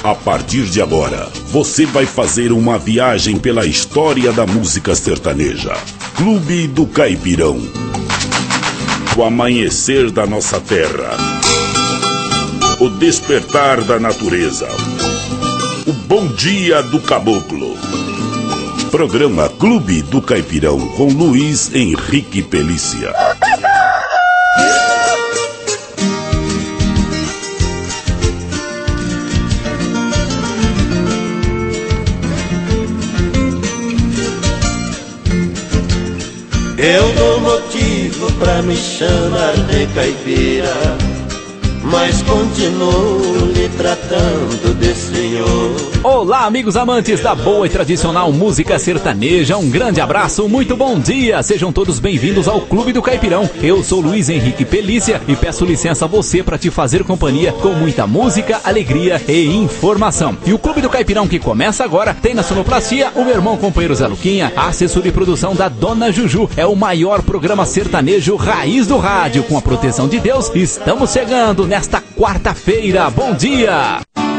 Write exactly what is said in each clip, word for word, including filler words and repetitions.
A partir de agora, você vai fazer uma viagem pela história da música sertaneja. Clube do Caipirão. O amanhecer da nossa terra. O despertar da natureza. O bom dia do caboclo. Programa Clube do Caipirão com Luiz Henrique Pelícia. Eu dou motivo pra me chamar de caipira, mas continuo lhe tratando de senhor. Olá, amigos amantes da boa e tradicional música sertaneja, um grande abraço, muito bom dia, sejam todos bem-vindos ao Clube do Caipirão. Eu sou Luiz Henrique Pelícia e peço licença a você para te fazer companhia com muita música, alegria e informação. E o Clube do Caipirão que começa agora tem na sonoplastia o meu irmão companheiro Zé Luquinha, a assessoria e produção da Dona Juju. É o maior programa sertanejo raiz do rádio, com a proteção de Deus. Estamos chegando nesta quarta-feira, bom dia!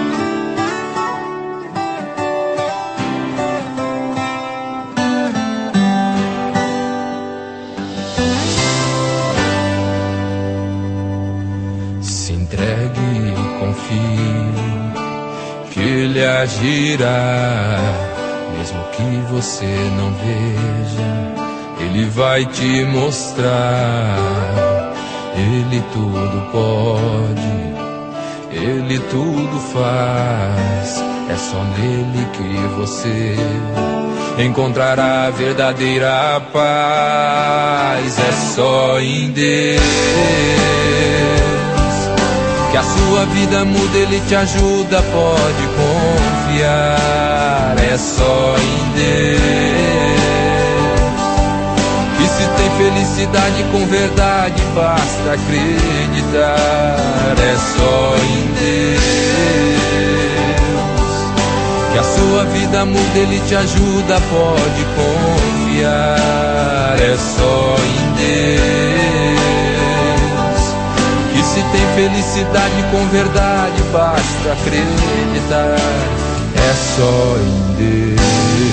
Que ele agirá, mesmo que você não veja, ele vai te mostrar. Ele tudo pode, ele tudo faz. É só nele que você encontrará a verdadeira paz. É só em Deus que a sua vida muda, ele te ajuda, pode confiar. É só em Deus que se tem felicidade com verdade, basta acreditar. É só em Deus que a sua vida muda, ele te ajuda, pode confiar. É só em Deus que se tem felicidade com verdade, basta acreditar. É só em Deus.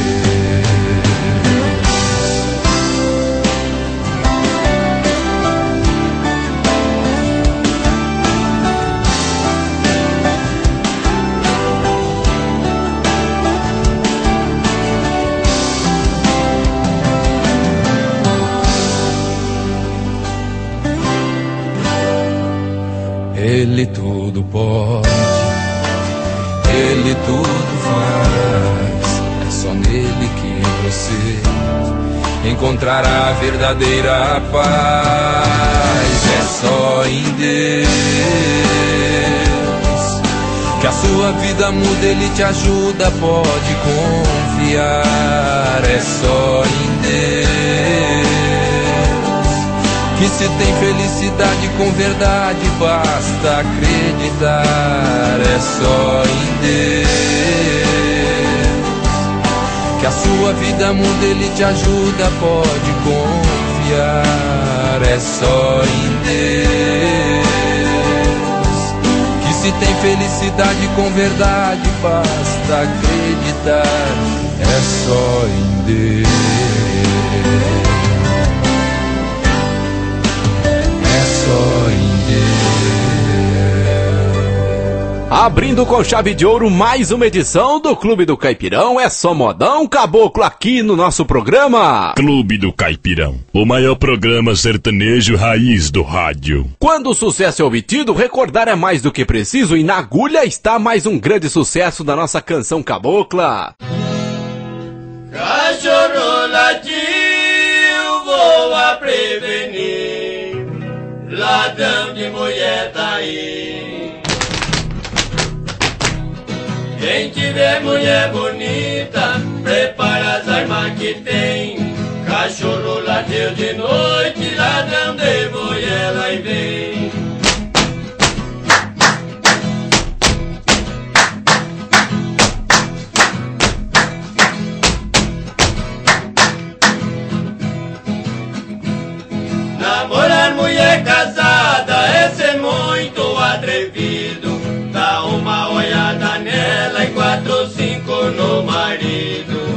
Ele tudo pode, ele tudo faz. É só nele que você encontrará a verdadeira paz. É só em Deus que a sua vida muda, ele te ajuda, pode confiar. É só em Deus que se tem felicidade com verdade, basta acreditar. É só em Deus que a sua vida muda, ele te ajuda, pode confiar. É só em Deus que se tem felicidade com verdade, basta acreditar. É só em Deus. Abrindo com chave de ouro mais uma edição do Clube do Caipirão. É só modão caboclo aqui no nosso programa Clube do Caipirão, o maior programa sertanejo raiz do rádio. Quando o sucesso é obtido, recordar é mais do que preciso, e na agulha está mais um grande sucesso da nossa canção cabocla. Cachorro latiu, voa prevenir, ladrão de mulher tá aí. Quem tiver mulher bonita, prepara as armas que tem. Cachorro latiu de noite, ladrão de mulher lá e vem. Namorar mulher casada é ser muito atrevido. Dá uma olhada nela tornou marido.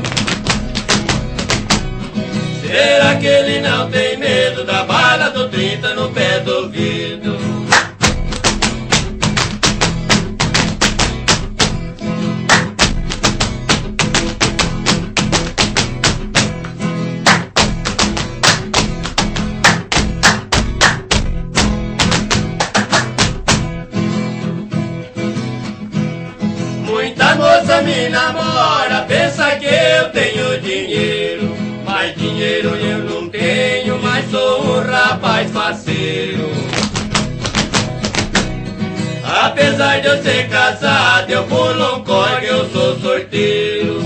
Será que ele não tem medo da bala do trinta no pé do ouvido? Muita moça me namora, pensa que eu tenho dinheiro. Mas dinheiro eu não tenho, mas sou um rapaz faceiro. Apesar de eu ser casado, eu pulo um corgue, eu sou sorteiro.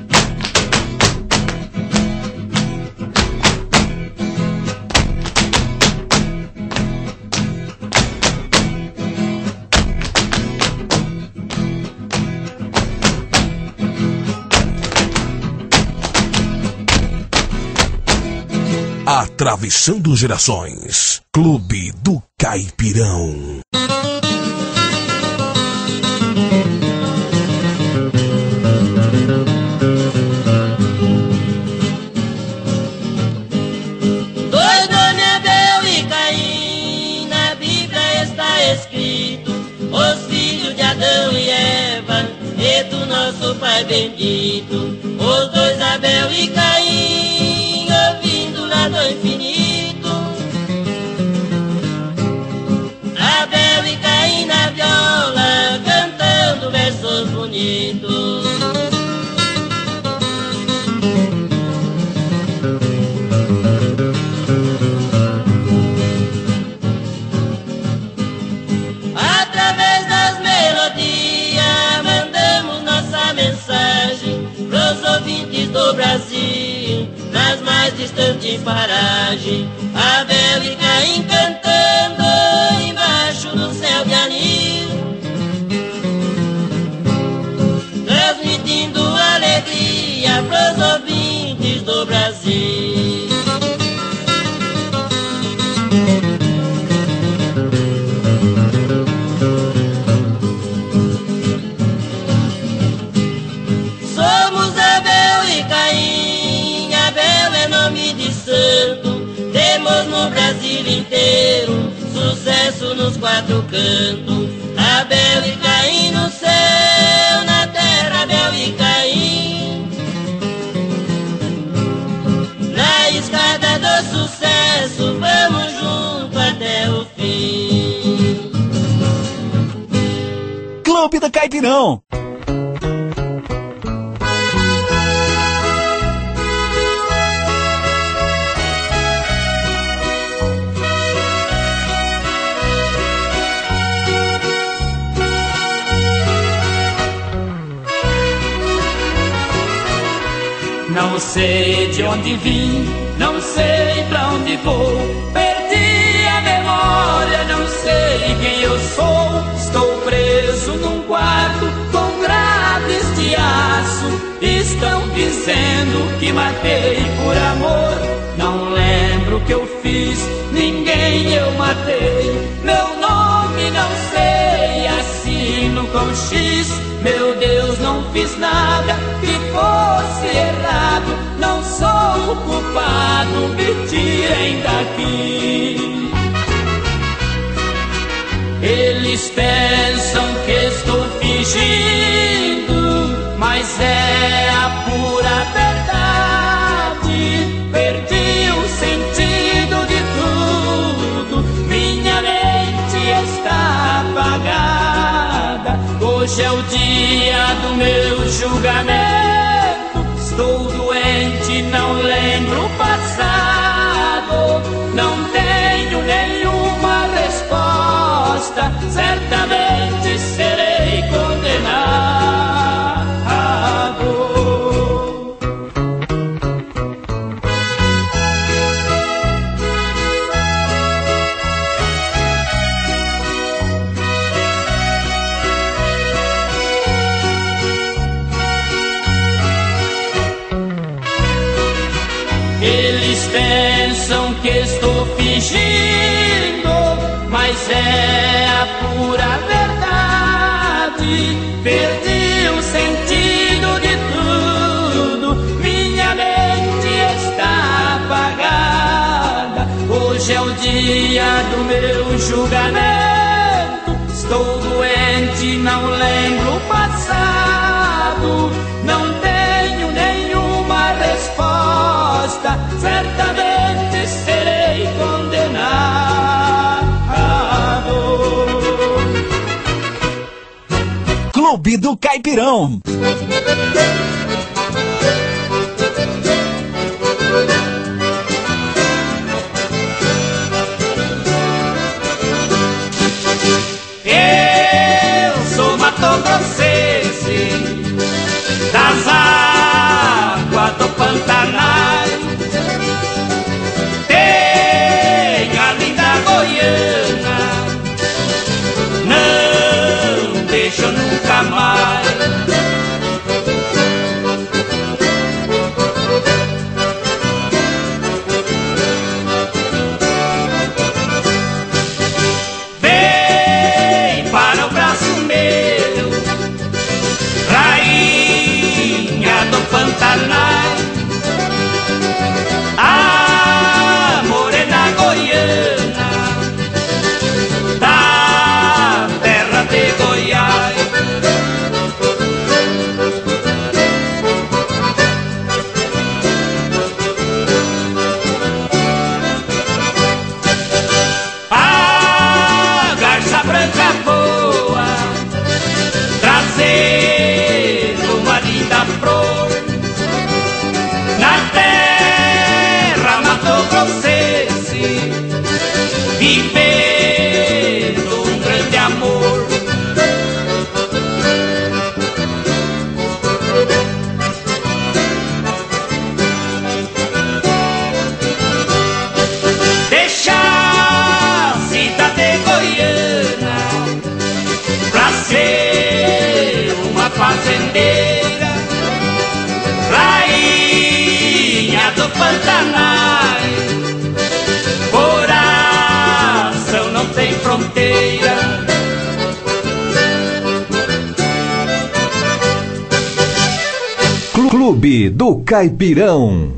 Atravessando gerações, Clube do Caipirão. Dois nomes, Abel e Caim, na Bíblia está escrito, os filhos de Adão e Eva, e do nosso Pai bendito. Os dois, Abel e Caim, ouvindo lá do infinito. Abel e Caim na viola, cantando versos bonitos. Através das melodias, mandamos nossa mensagem pros ouvintes do Brasil, nas mais distantes paragens. Abel e Caim cantando embaixo do céu de anil, transmitindo alegria pros ouvintes do Brasil. Somos Abel e Caim, Abel é nome de santo, temos no Brasil inteiro sucesso nos quatro cantos. Abel e Caim no céu, na terra Abel e Caim, na escada do sucesso vamos junto até o fim. Clube do Caipirão. Não sei de onde vim, não sei pra onde vou, perdi a memória, não sei quem eu sou. Estou preso num quarto com grades de aço, estão dizendo que matei por amor. Não lembro o que eu fiz, ninguém eu matei, meu nome não sei, assino com X. Meu Deus, não fiz nada que fosse errado, não sou o culpado, me tirem daqui. Eles pensam que estou fingindo, mas é a pura verdade. Perdi o sentido de tudo, minha mente está apagada. Hoje é o dia do meu julgamento, estou doente, não lembro o passado, não tenho nenhuma resposta, certamente serei condenado. Eles pensam que estou fingindo, mas é a pura verdade. Perdi o sentido de é o dia do meu julgamento. Estou doente, não lembro o passado. Não tenho nenhuma resposta. Certamente serei condenado. Clube do Caipirão. Grossense, das águas do Pantanal, tem a linda Goiânia, não deixo nunca mais. Vem para o braço meu, rainha do Pantanal, a morena goiana da terra de Goiás. A garça branca voa, trazendo uma linda flor, na terra mato-grossense, vivendo um grande amor. Deixa a cidade goiana pra ser uma fazendeira, rainha do Pantanal, coração não tem fronteira. Clube do Caipirão.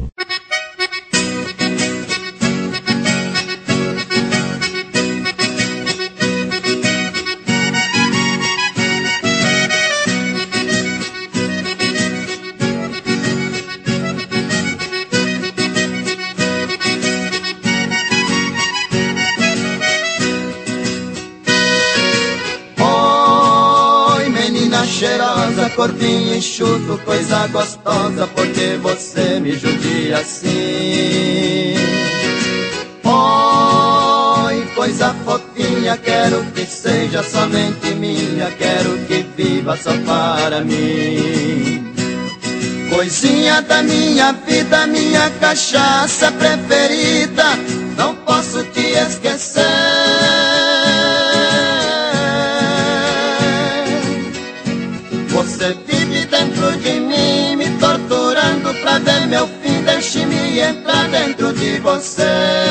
Cheirosa, corpinho enxuto, coisa gostosa, porque você me judia assim. Oi, coisa fofinha, quero que seja somente minha, quero que viva só para mim. Coisinha da minha vida, minha cachaça preferida, não posso te esquecer. Você vive dentro de mim, me torturando pra ver meu fim. Deixe-me entrar dentro de você.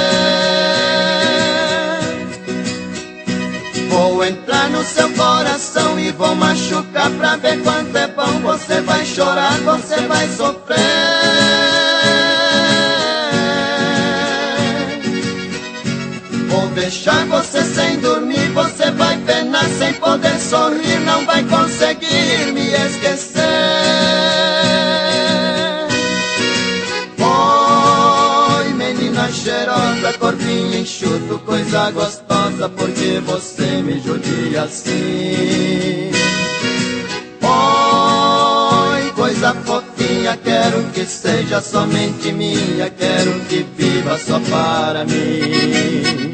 Vou entrar no seu coração e vou machucar pra ver quanto é bom. Você vai chorar, você vai sofrer. Vou deixar você sem dormir, você vai penar sem poder sorrir, não vai conseguir me esquecer. Oi, menina cheirosa, corpinho enxuto, coisa gostosa, porque você me judia assim. Oi, coisa fofinha, quero que seja somente minha, quero que viva só para mim.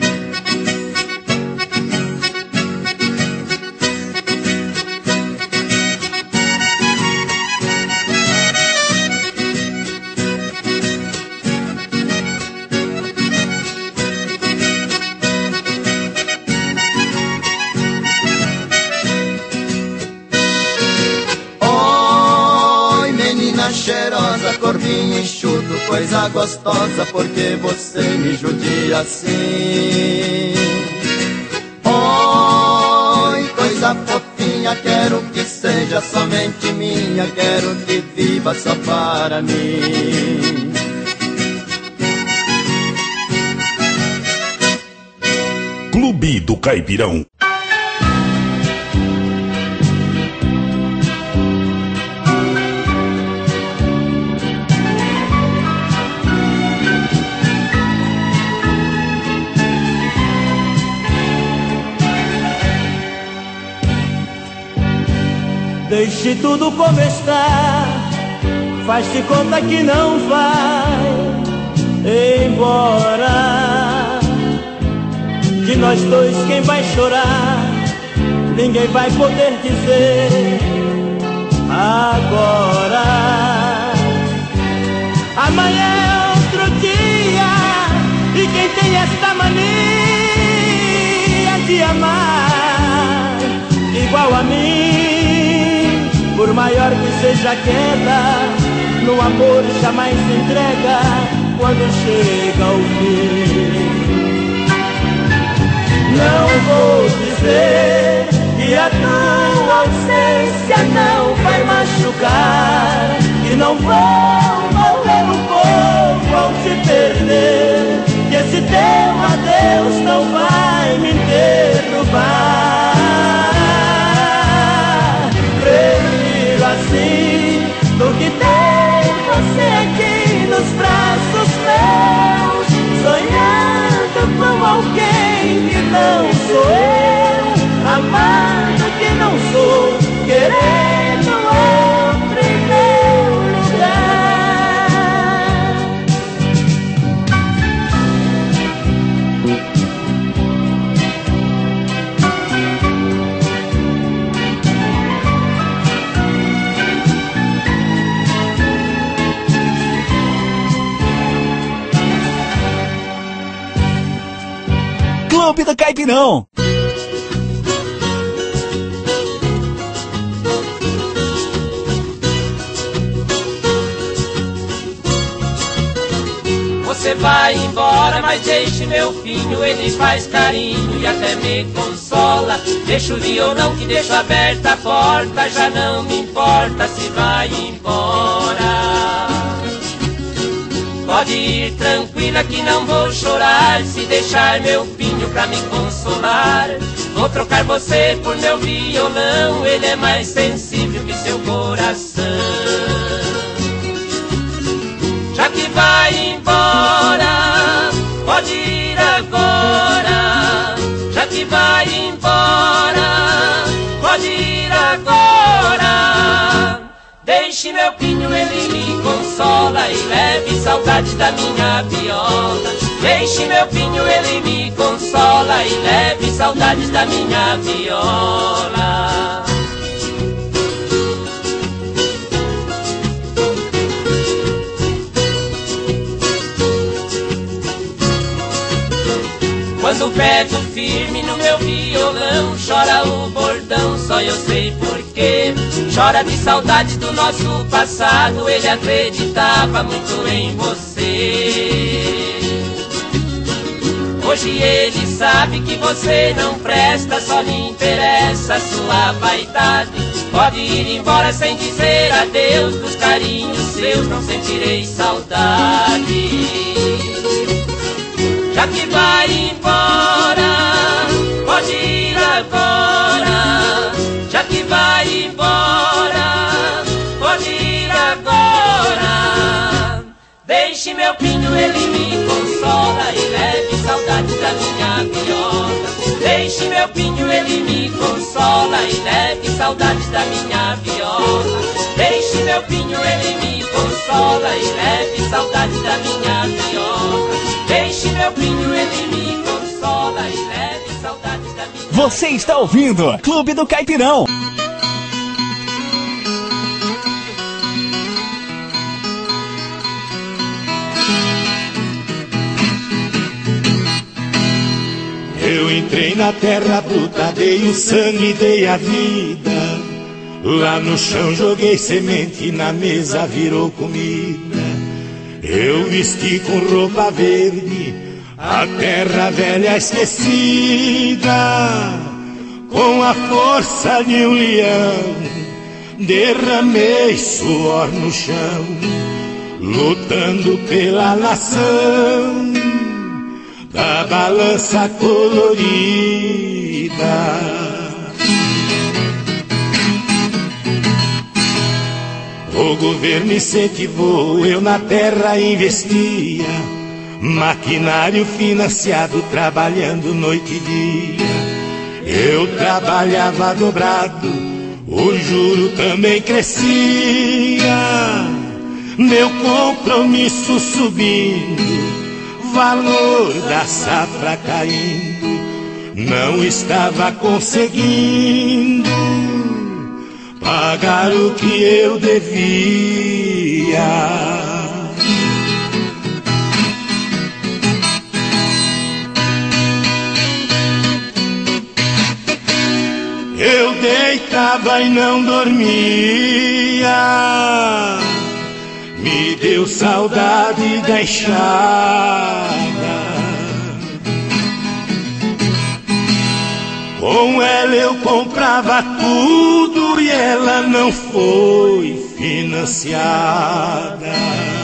Cheirosa, corpinho enxuto, coisa gostosa, porque você me judia assim. Oi, coisa fofinha, quero que seja somente minha, quero que viva só para mim. Clube do Caipirão. Deixe tudo como está, faz-se conta que não vai embora. De nós dois quem vai chorar, ninguém vai poder dizer agora. Amanhã é outro dia, e quem tem esta mania de amar igual a mim, por maior que seja a queda, no amor jamais se entrega quando chega o fim. Não vou dizer que a tua ausência não vai machucar, que não vou morrer um pouco ao te perder, que esse teu adeus não vai me derrubar. Prefiro assim do que ter você aqui nos braços meus, sonhando com alguém que não sou eu, amando que não sou, querendo outro em meu Clube do Caipirão. Você vai embora, mas deixe meu filho, ele faz carinho e até me consola. Deixa o violão que deixo aberta a porta, já não me importa se vai embora. Pode ir tranquila que não vou chorar, se deixar meu pinho pra me consolar. Vou trocar você por meu violão, ele é mais sensível que seu coração. Já que vai embora, pode ir agora. Já que vai embora, pode ir agora. Deixe meu pinho, ele me consola e leve saudade da minha viola. Deixe meu pinho, ele me consola e leve saudade da minha viola. Quando pego firme no meu violão, chora o bordão, só eu sei porquê. Chora de saudade do nosso passado, ele acreditava muito em você. Hoje ele sabe que você não presta, só lhe interessa a sua vaidade. Pode ir embora sem dizer adeus, dos carinhos seus não sentirei saudade. Já que vai embora, pode ir agora. Já que vai embora, pode ir agora. Deixe meu pinho, ele me consola e leve saudade da minha viola. Deixe meu pinho, ele me consola e leve saudade da minha viola. Deixe meu pinho, ele me consola e leve saudade da minha viola. Deixe meu pinho, ele me consola e leve saudade da minha... Você está ouvindo Clube do Caipirão. Eu entrei na terra bruta, dei o sangue, dei a vida. Lá no chão joguei semente, na mesa virou comida. Eu vesti com roupa verde a terra velha esquecida. Com a força de um leão derramei suor no chão, lutando pela nação. da balança colorida. O governo incentivou, eu na terra investia, maquinário financiado, trabalhando noite e dia. Eu trabalhava dobrado, o juro também crescia, meu compromisso subindo, valor da safra caindo, não estava conseguindo pagar o que eu devia. Eu deitava e não dormia, me deu saudade da enxada. Com ela eu comprava tudo e ela não foi financiada.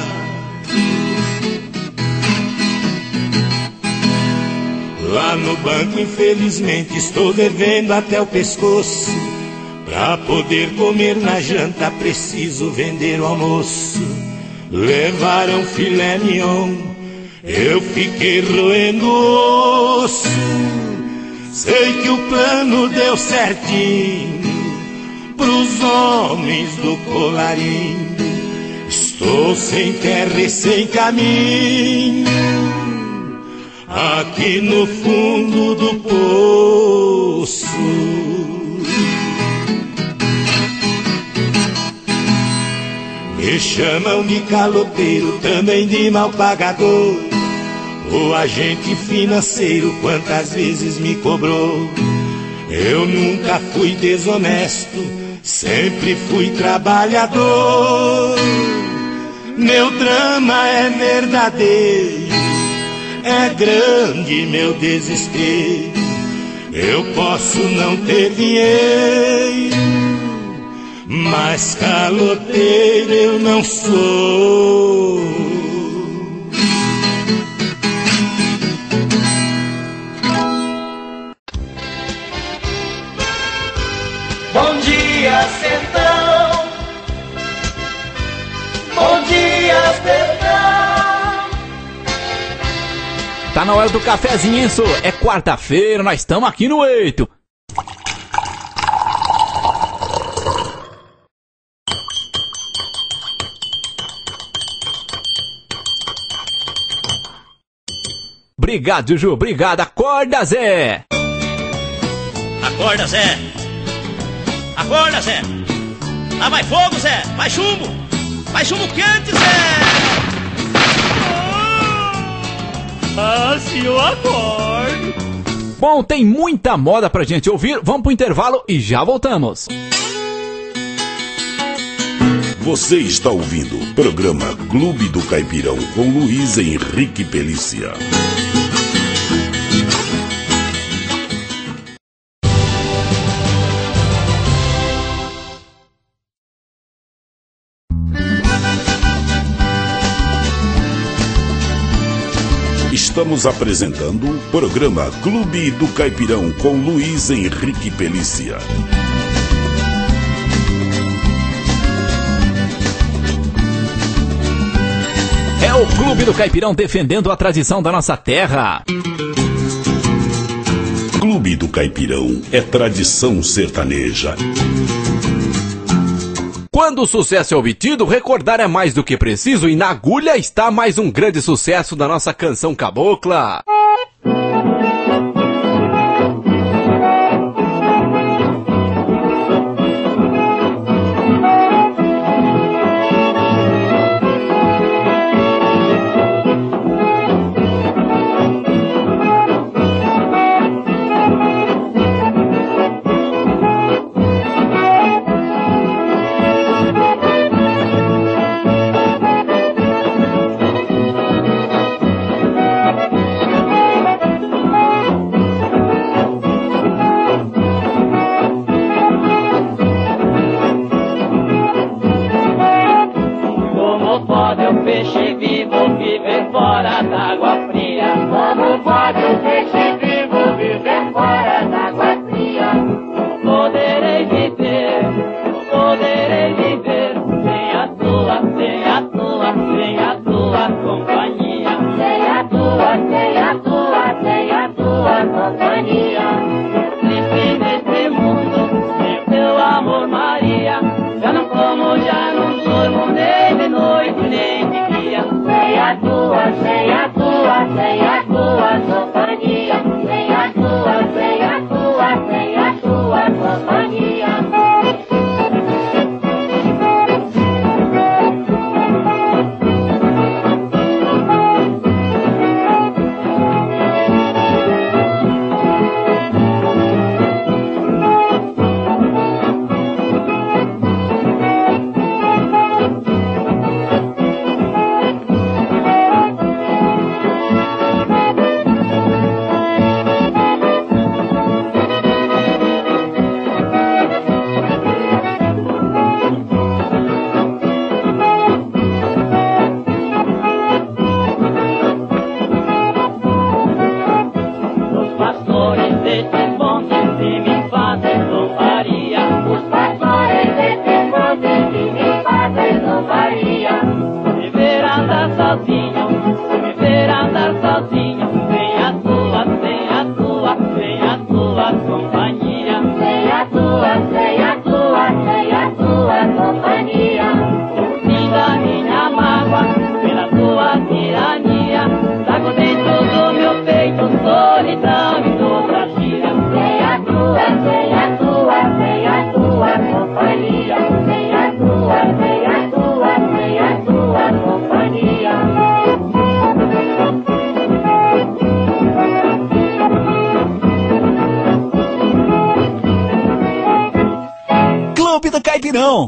Lá no banco, infelizmente, estou devendo até o pescoço. Pra poder comer na janta, preciso vender o almoço. Levaram filé mignon, eu fiquei roendo o osso. Sei que o plano deu certinho pros homens do colarinho. Estou sem terra e sem caminho, aqui no fundo do poço. Me chamam de caloteiro, também de mal pagador. O agente financeiro quantas vezes me cobrou. Eu nunca fui desonesto, sempre fui trabalhador. Meu drama é verdadeiro, é grande meu desespero. Eu posso não ter dinheiro, mas caloteiro eu não sou. Bom dia, sertão. Bom dia, sertão. Tá na hora do cafezinho, isso. É quarta-feira, nós estamos aqui no Eito. Obrigado, Juju, obrigado. Acorda, Zé. Acorda, Zé. Acorda, Zé. Lá vai fogo, Zé. Vai chumbo. Vai chumbo quente, Zé. Ah, se eu acordo. Bom, tem muita moda pra gente ouvir. Vamos pro intervalo e já voltamos. Você está ouvindo o programa Clube do Caipirão com Luiz Henrique Pelícia. Estamos apresentando o programa Clube do Caipirão com Luiz Henrique Pelícia. É o Clube do Caipirão defendendo a tradição da nossa terra. Clube do Caipirão é tradição sertaneja. Quando o sucesso é obtido, recordar é mais do que preciso e na agulha está mais um grande sucesso da nossa canção cabocla. Como pode um peixe vivo viver fora d'água fria? Como pode sem a tua companhia, sem a tua, sem a tua, sem a tua companhia. Clube do Caipirão.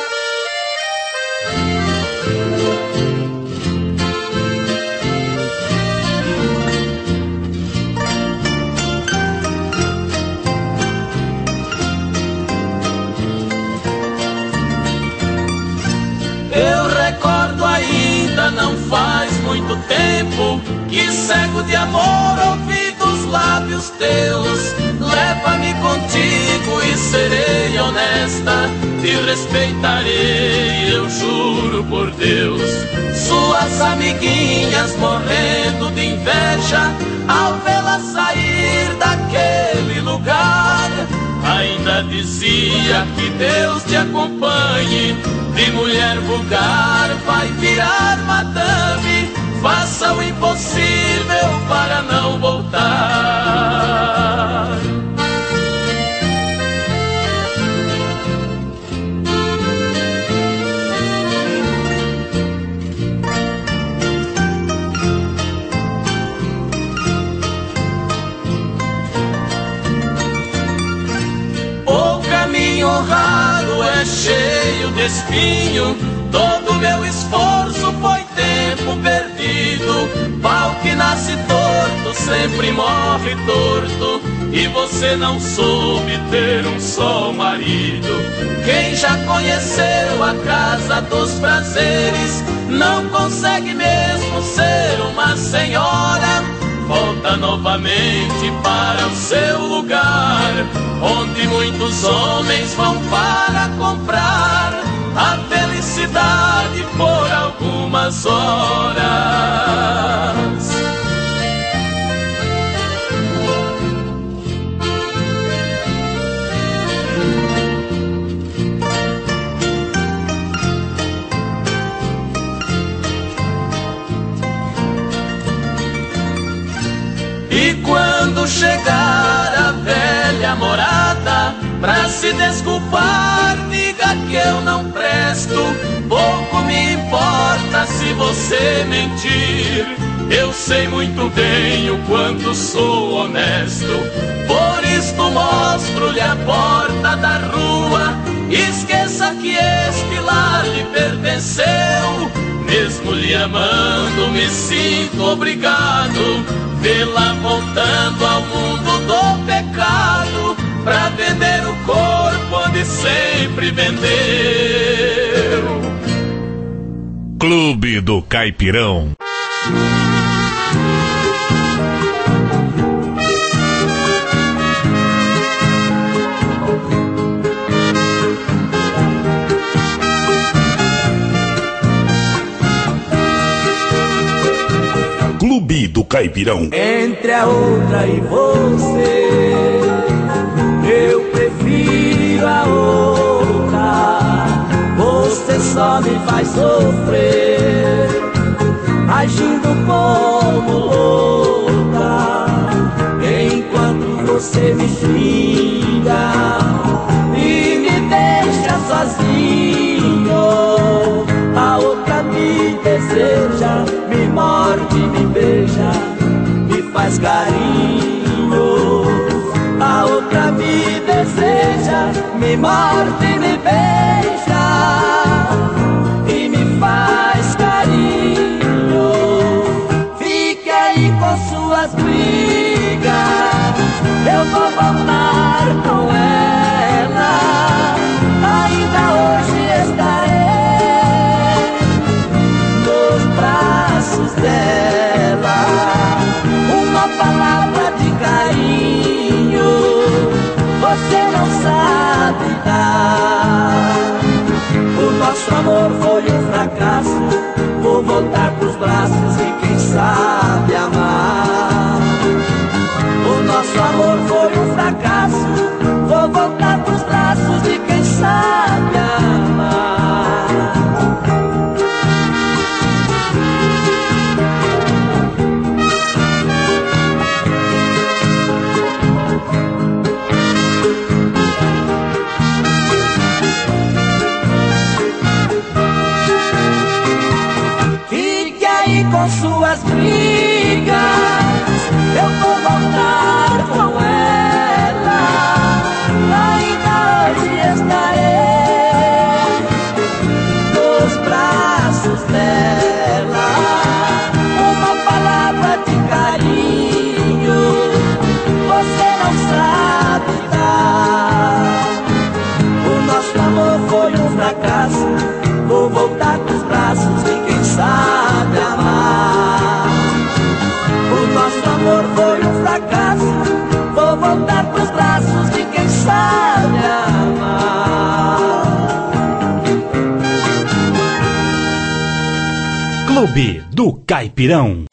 Eu recordo ainda, não faz muito tempo, que cego de amor ouvi dos lábios teus. Leva-me contigo e serei honesta, te respeitarei, eu juro por Deus. Suas amiguinhas morrendo de inveja ao vê-la sair daquele lugar, ainda dizia que Deus te acompanhe. De mulher vulgar vai virar madame, faça o impossível para não voltar. O caminho raro é cheio de espinho, todo meu esforço foi tempo perdido. Pau que nasce torto sempre morre torto, e você não soube ter um só marido. Quem já conheceu a casa dos prazeres não consegue mesmo ser uma senhora. Volta novamente para o seu lugar, onde muitos homens vão para comprar a felicidade por algumas horas. E quando chegar a velha morada, pra se desculpar, diga que eu não presto. Pouco me importa se você mentir, eu sei muito bem o quanto sou honesto. Por isto mostro-lhe a porta da rua, esqueça que este lar lhe pertenceu. Mesmo lhe amando, me sinto obrigado vê-la voltando ao mundo do pecado, pra vender o corpo onde sempre vendeu. Clube do Caipirão. Clube do Caipirão. Entre a outra e você, eu prefiro a outra. Você só me faz sofrer, agindo como louco. morde, me beija, me faz carinho. A outra me deseja, me morde, me beija e me faz carinho. Fique aí com suas brigas, eu vou voltar com ela. Ainda hoje estarei nos braços dela. Uma palavra de carinho você não sabe dar. O nosso amor foi um fracasso, vou voltar pros braços de quem sabe amar. O nosso amor foi um fracasso, vou voltar pros braços de quem sabe amar. Fique aí com suas brigas, eu vou voltar com ela. Ainda hoje estarei nos braços dela. Uma palavra de carinho você não sabe dar. O nosso amor foi um fracasso, vou voltar pros braços de quem sabe amar. O nosso amor foi um fracasso, vou voltar pros braços de quem sabe amar. Clube do Caipirão.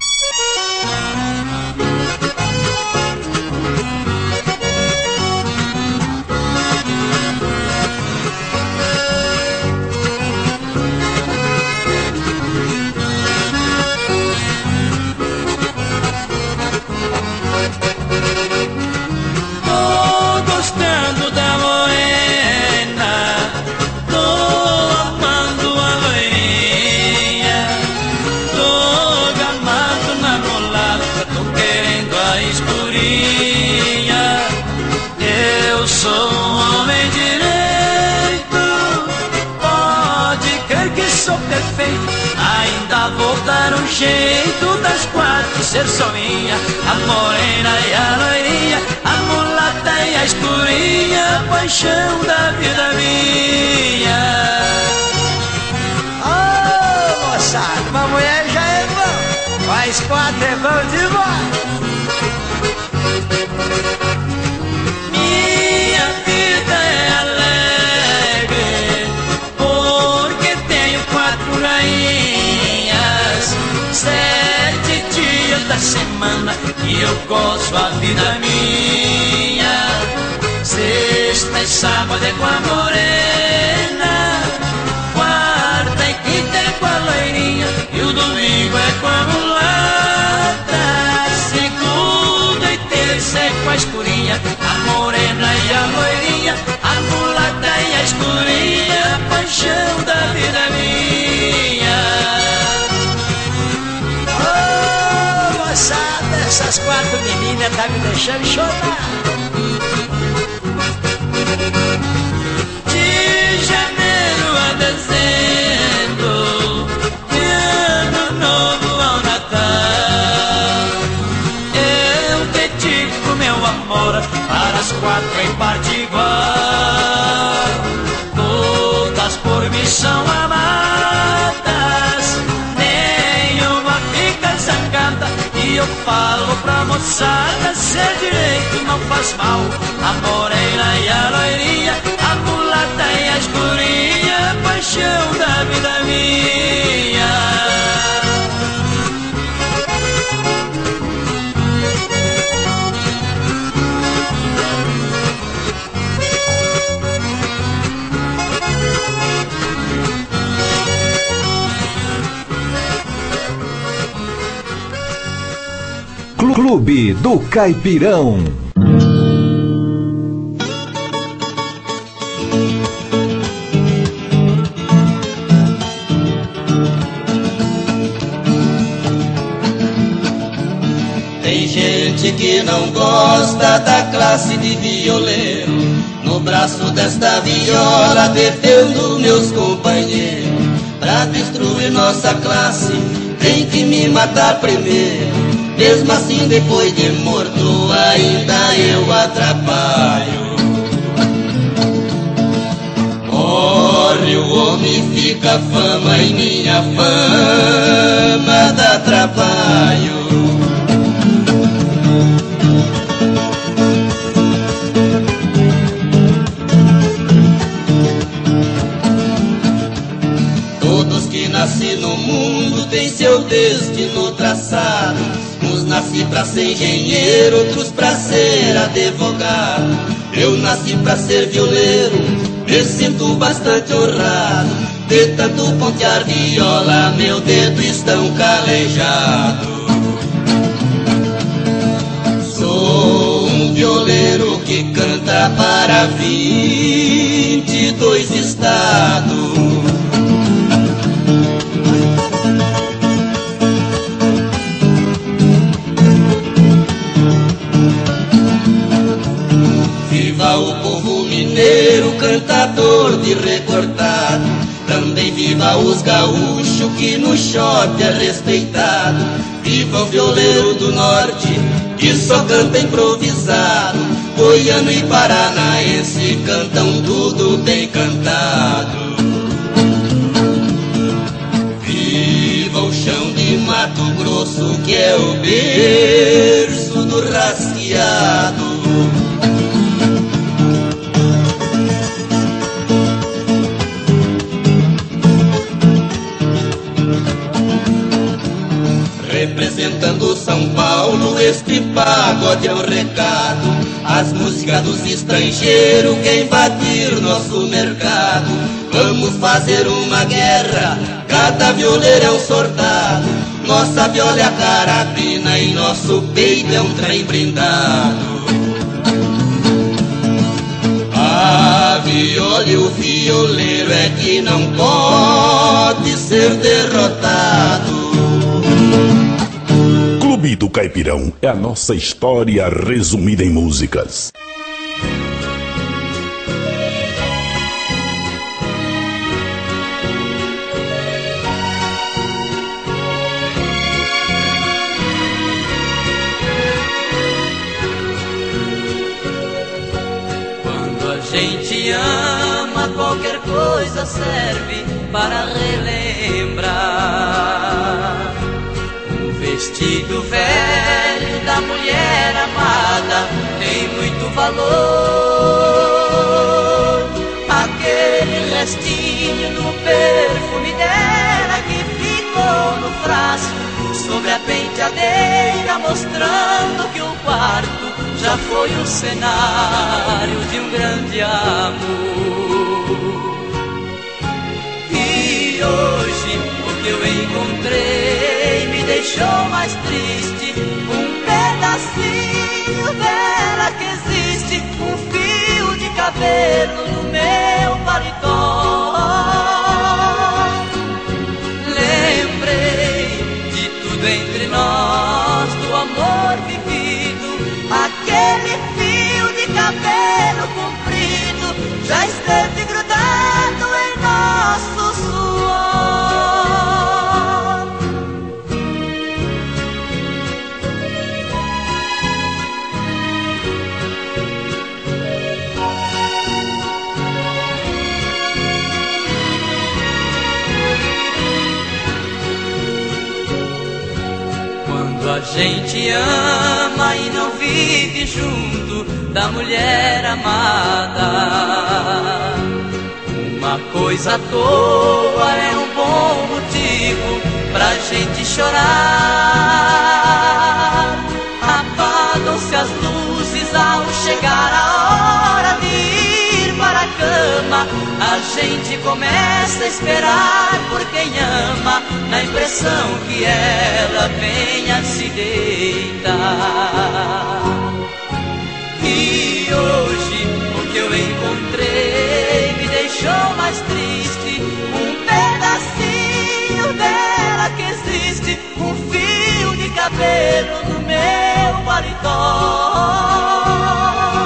Ainda vou dar um jeito das quatro ser só minha, a morena e a loirinha, a mulata e a escurinha, a paixão da vida minha. Ô, moçada, uma mulher já é bom, mais quatro é bom demais. Minha vida é alegre, porque tenho quatro rainhas, sete dias da semana e eu gosto a vida minha. Sexta e sábado é com a morena, quarta e quinta é com a loirinha e o domingo é com a mulata. Segunda e terça é com a escurinha, a morena e a loirinha, a mulata e a escurinha, a paixão da vida minha. Ô, moçada, essas quatro meninas tá me deixando chorar. De janeiro a dezembro, de ano novo ao Natal, eu dedico meu amor para as quatro em parte igual. Todas por mim são amadas, nenhuma fica zangada, e eu falo pra moçada, ser direito não faz mal. A morena e a loirinha, a mulata e a escurinha, a paixão da vida minha. Clube do Caipirão. Tem gente que não gosta da classe de violeiro. No braço desta viola defendo meus companheiros. Pra destruir nossa classe tem que me matar primeiro. Mesmo assim depois de morto ainda eu atrapalho. Morre o homem, fica fama e minha fama dá trabalho. Todos que nascem no mundo têm seu destino traçado. Uns nasci pra ser engenheiro, outros pra ser advogado. Eu nasci pra ser violeiro, me sinto bastante honrado. De tanto pontear viola, meu dedo estão calejado. Sou um violeiro que canta para vinte e dois estados. Viva o povo mineiro, cantador de recortado. Também viva os gaúchos que no shot é respeitado. Viva o violeiro do norte que só canta improvisado. Goiano e paranaense cantam tudo bem cantado. Viva o chão de Mato Grosso que é o berço do rasqueado. Representando São Paulo, este pagode é o recado. As músicas dos estrangeiros quer invadir nosso mercado. Vamos fazer uma guerra, cada violeiro é um soldado. Nossa viola é a carabina e nosso peito é um trem blindado. A viola e o violeiro é que não pode ser derrotado. Clube do Caipirão é a nossa história resumida em músicas. Quando a gente ama, qualquer coisa serve para relembrar. Vestido velho da mulher amada tem muito valor. Aquele restinho do perfume dela que ficou no frasco sobre a penteadeira, mostrando que o quarto já foi o cenário de um grande amor. E hoje o que eu encontrei me deixou mais triste. Um pedacinho dela que existe, um fio de cabelo no meu paletó. Lembrei de tudo entre nós, do amor vivido. Aquele fio de cabelo comprido já esteve grudado em nosso suor. Quando a gente ama e não vive junto da mulher amada, uma coisa à toa é um bom motivo pra gente chorar. Apagam-se as luzes ao chegar a hora de ir para a cama. A gente começa a esperar por quem ama, na impressão que ela venha se deitar. E hoje o que eu encontrei me deixou mais triste. Um pedacinho dela que existe, um fio de cabelo no meu paletó.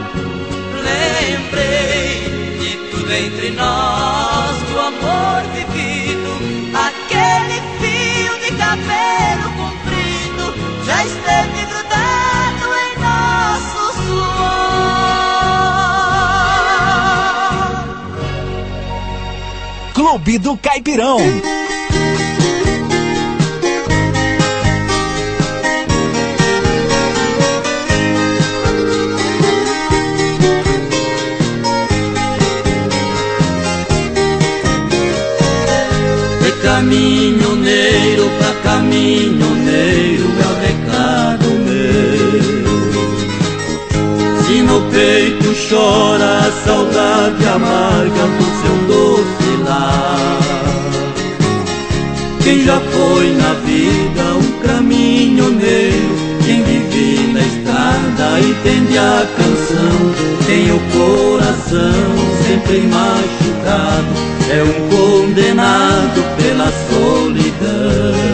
Lembrei de tudo entre nós, do amor vivido, aquele fio de cabelo comprido já esteve grudado em nosso suor. Clube do Caipirão. Caminhoneiro pra caminhoneiro é o recado meu. Se no peito chora a saudade amarga do seu doce lar, quem já foi na vida um caminhoneiro, quem vive na estrada entende a canção, tem o coração sempre machucado, é um condenado pela solidão.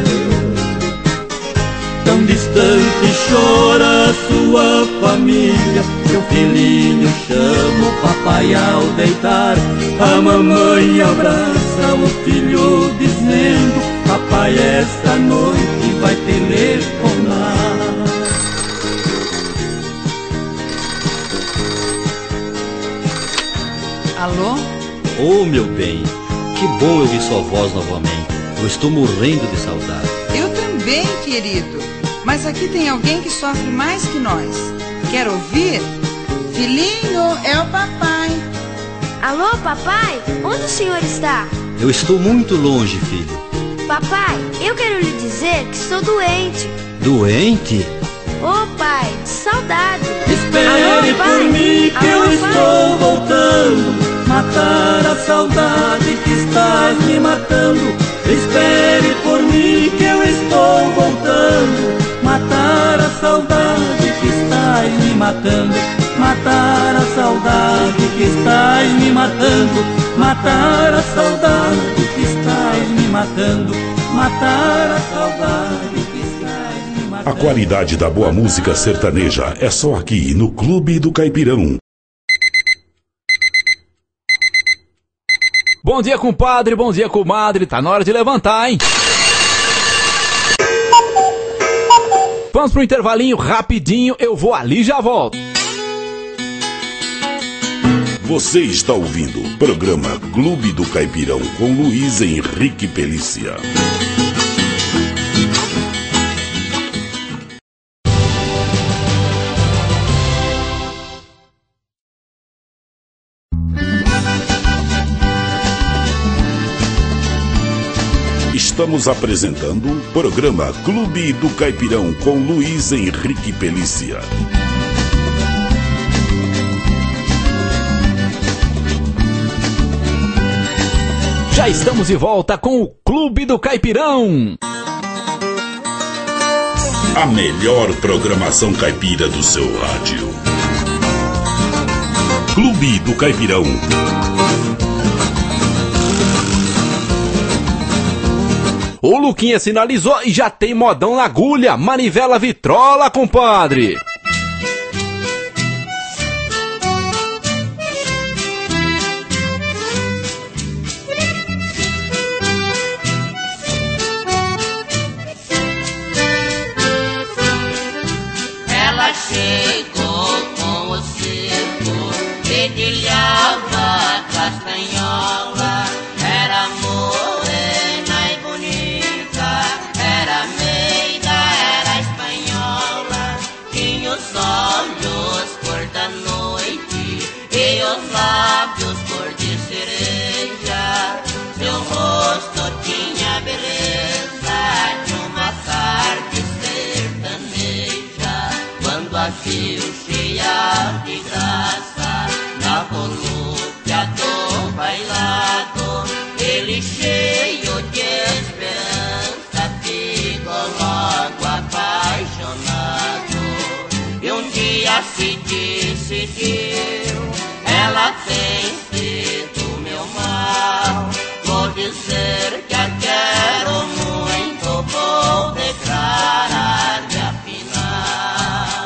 Tão distante chora a sua família, seu filhinho chama o papai ao deitar, a mamãe abraça o filho dizendo: papai, esta noite vai telefonar. Alô? Ô, oh, meu bem, que bom ouvir sua voz novamente. Eu estou morrendo de saudade. Eu também, querido. Mas aqui tem alguém que sofre mais que nós. Quer ouvir? Filhinho, é o papai. Alô, papai? Onde o senhor está? Eu estou muito longe, filho. Papai, eu quero lhe dizer que estou doente. Doente? Ô, oh, pai, saudade. Espere Alô, por pai? mim que Alô, eu pai? estou voltando, matar a saudade que estás me matando. Espere por mim que eu estou voltando, matar a saudade que estás me matando. Matar a saudade que estás me matando. Matar a saudade que estás me matando. Matar a saudade que estás me matando. A qualidade da boa música sertaneja é só aqui no Clube do Caipirão. Bom dia, compadre, bom dia, comadre. Tá na hora de levantar, hein? Vamos pro intervalinho rapidinho, eu vou ali e já volto. Você está ouvindo o programa Clube do Caipirão com Luiz Henrique Pelícia. Estamos apresentando o programa Clube do Caipirão com Luiz Henrique Pelícia. Já estamos de volta com o Clube do Caipirão. A melhor programação caipira do seu rádio. Clube do Caipirão. O Luquinha sinalizou e já tem modão na agulha. Manivela vitrola, compadre. Ela chegou com o circo, dedilhava castanhola, era morena e bonita, era meiga, era espanhola, tinha os olhos cor da noite e os lábios cor de cereja, seu rosto tinha beleza de uma tarde sertaneja, quando a viu cheia de graça na volúpia do bailado, ele cheio de esperança ficou logo apaixonado. E um dia se decidiu, ela tem sido meu mal, vou dizer que a quero muito, vou declarar-lhe afinal.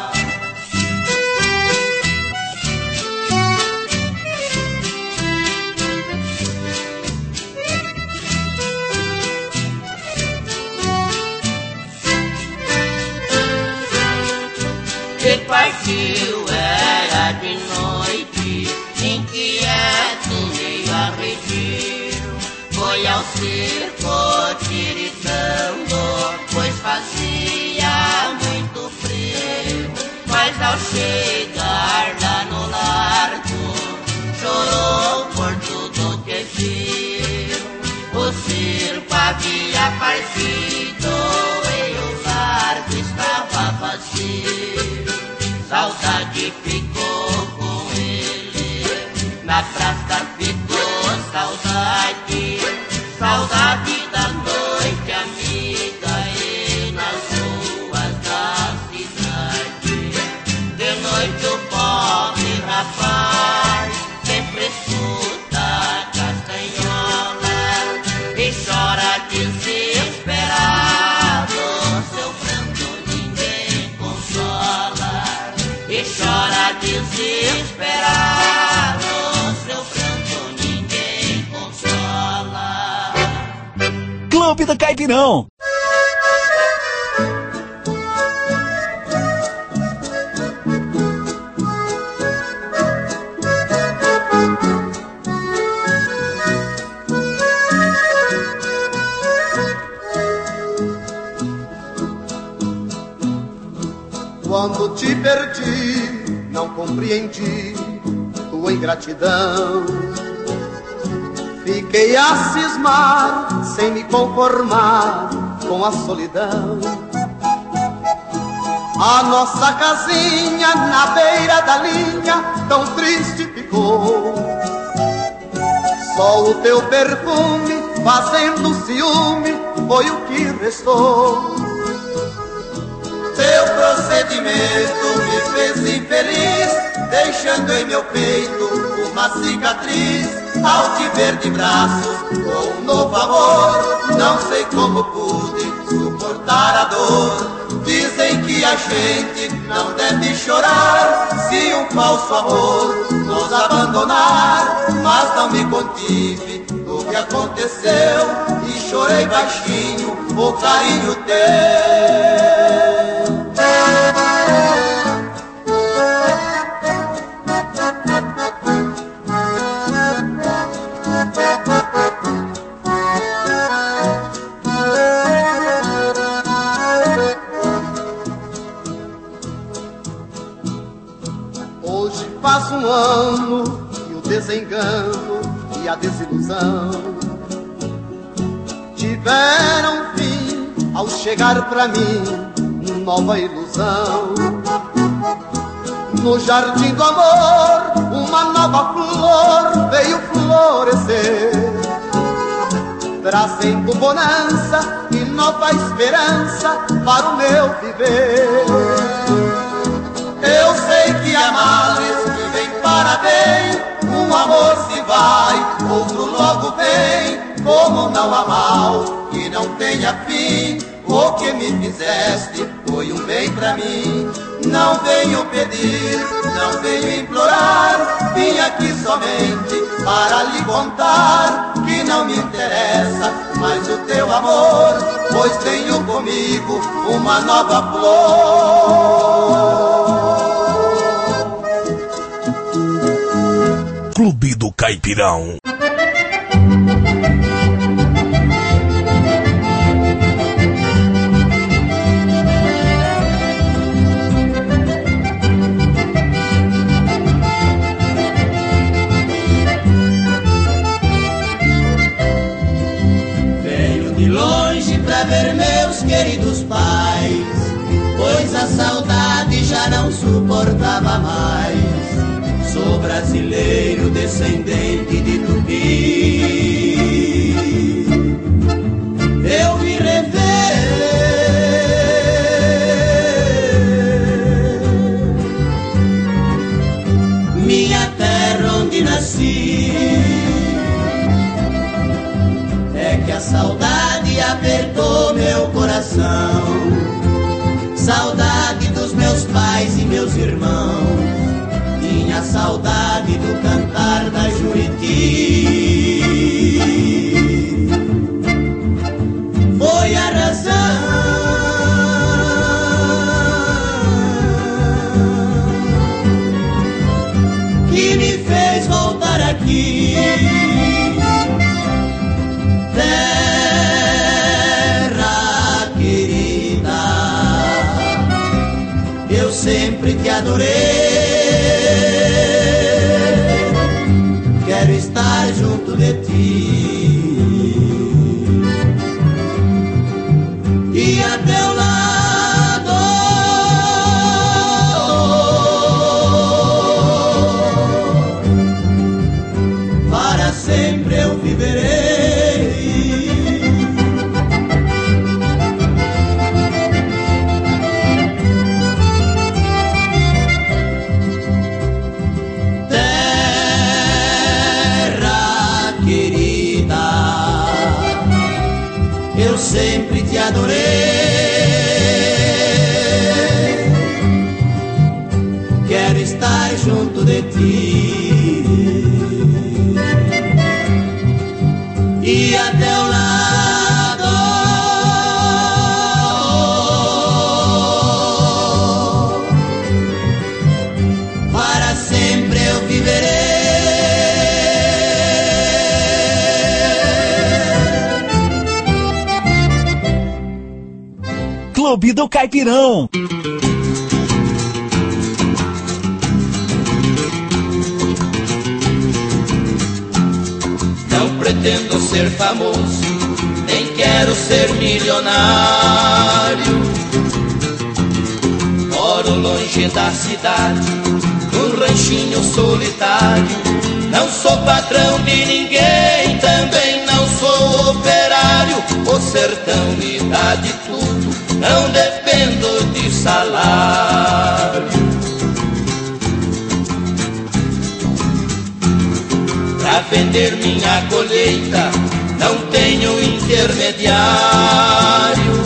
Ele partiu, era de noite, inquieto, meio arredio. Foi ao circo tiritando, pois fazia muito frio. Mas ao chegar lá no largo, chorou por tudo que viu. O circo havia partido e o largo estava vazio. Saudade ficou com ele, na praça ficou saudade. Saudade da noite amiga e nas ruas da cidade. De noite o pobre rapaz sempre escuta castanhola e chora desesperado. Seu pranto ninguém consola e chora desesperado. Seu pranto ninguém consola. Clube do Caipirão. Quando te perdi, não compreendi tua ingratidão. Fiquei a cismar, sem me conformar com a solidão. A nossa casinha na beira da linha tão triste ficou. Só o teu perfume fazendo ciúme foi o que restou. Teu procedimento me fez infeliz, deixando em meu peito uma cicatriz. Ao te ver de braços com um novo amor, não sei como pude suportar a dor. Dizem que a gente não deve chorar se um falso amor nos abandonar. Mas não me contive do que aconteceu e chorei baixinho o carinho teu. Hoje faz um ano que o desengano e a desilusão tiveram fim ao chegar pra mim nova ilusão. No jardim do amor uma nova flor veio florescer, trazendo bonança e nova esperança para o meu viver. Eu sei que há males que vem para bem, um amor se vai, outro logo vem. Como não há mal que não tenha fim, o que me fizeste foi um bem pra mim. Não venho pedir, não venho implorar, vim aqui somente para lhe contar que não me interessa mais o teu amor, pois tenho comigo uma nova flor. Clube do Caipirão. Ver meus queridos pais, pois a saudade já não suportava mais. Sou brasileiro, descendente de Tupi. Eu me rever minha terra onde nasci. É que a saudade apertou meu coração, saudade dos meus pais e meus irmãos, tinha saudade do cantar da Juriti. Foi a razão eu sempre te adorei. Quero estar junto de ti e a teu lado, para sempre eu viverei. Sempre te adorei. Quero estar junto de ti e a teu lado, para sempre eu viverei. Clube do Caipirão. Não pretendo ser famoso, nem quero ser milionário. Moro longe da cidade, num ranchinho solitário. Não sou patrão de ninguém, também não sou operário. O sertão me dá de tudo, não dependo de salário. Pra vender minha colheita não tenho intermediário.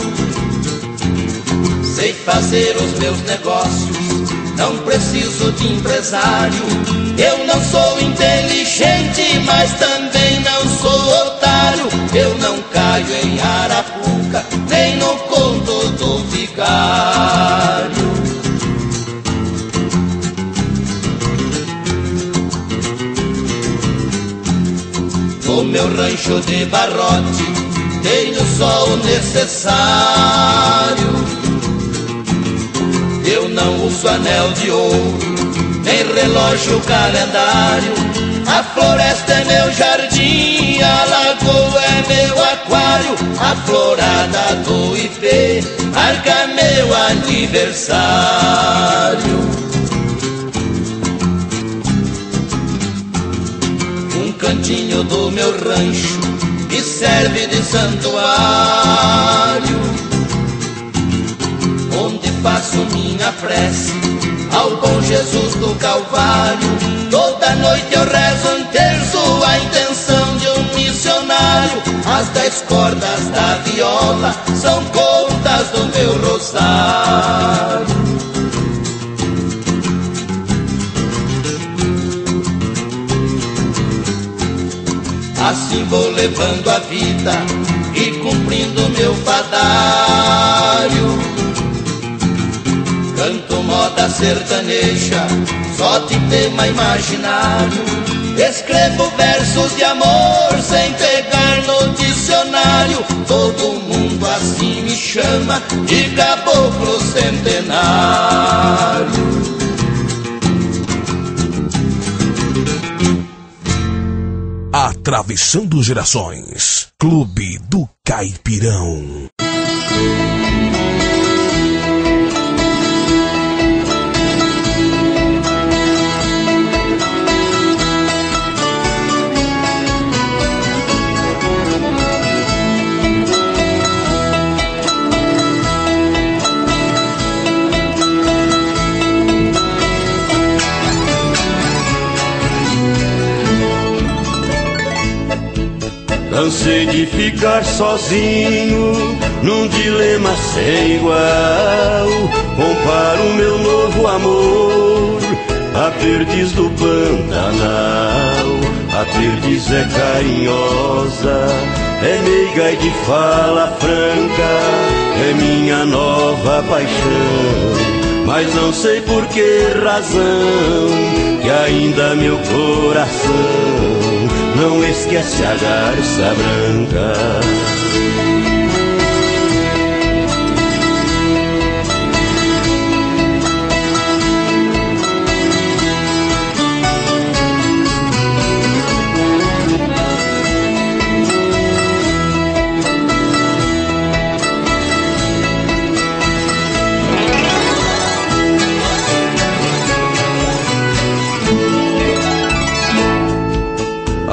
Sei fazer os meus negócios, não preciso de empresário. Eu não sou inteligente, mas também não sou otário. Eu não caio em arapuca, nem no conto do vigário. No meu rancho de barrote tenho só o necessário. Eu não uso anel de ouro, nem relógio calendário. A floresta é meu jardim, a lagoa é meu aquário. A florada do Ipê marca meu aniversário. Um cantinho do meu rancho me serve de santuário, onde faço minha prece ao bom Jesus do Calvário. Toda noite eu rezo um terço, a intenção de um missionário. As dez cordas da viola são contas do meu rosário. Assim vou levando a vida e cumprindo meu fadário. Canto moda sertaneja, só de tema imaginário. Escrevo versos de amor sem pegar no dicionário. Todo mundo assim me chama de caboclo centenário. Atravessando gerações. Clube do Caipirão. Cansei de ficar sozinho num dilema sem igual. Comparo meu novo amor à perdiz do Pantanal. A perdiz é carinhosa, é meiga e de fala franca, é minha nova paixão. Mas não sei por que razão que ainda meu coração não esquece a garça branca.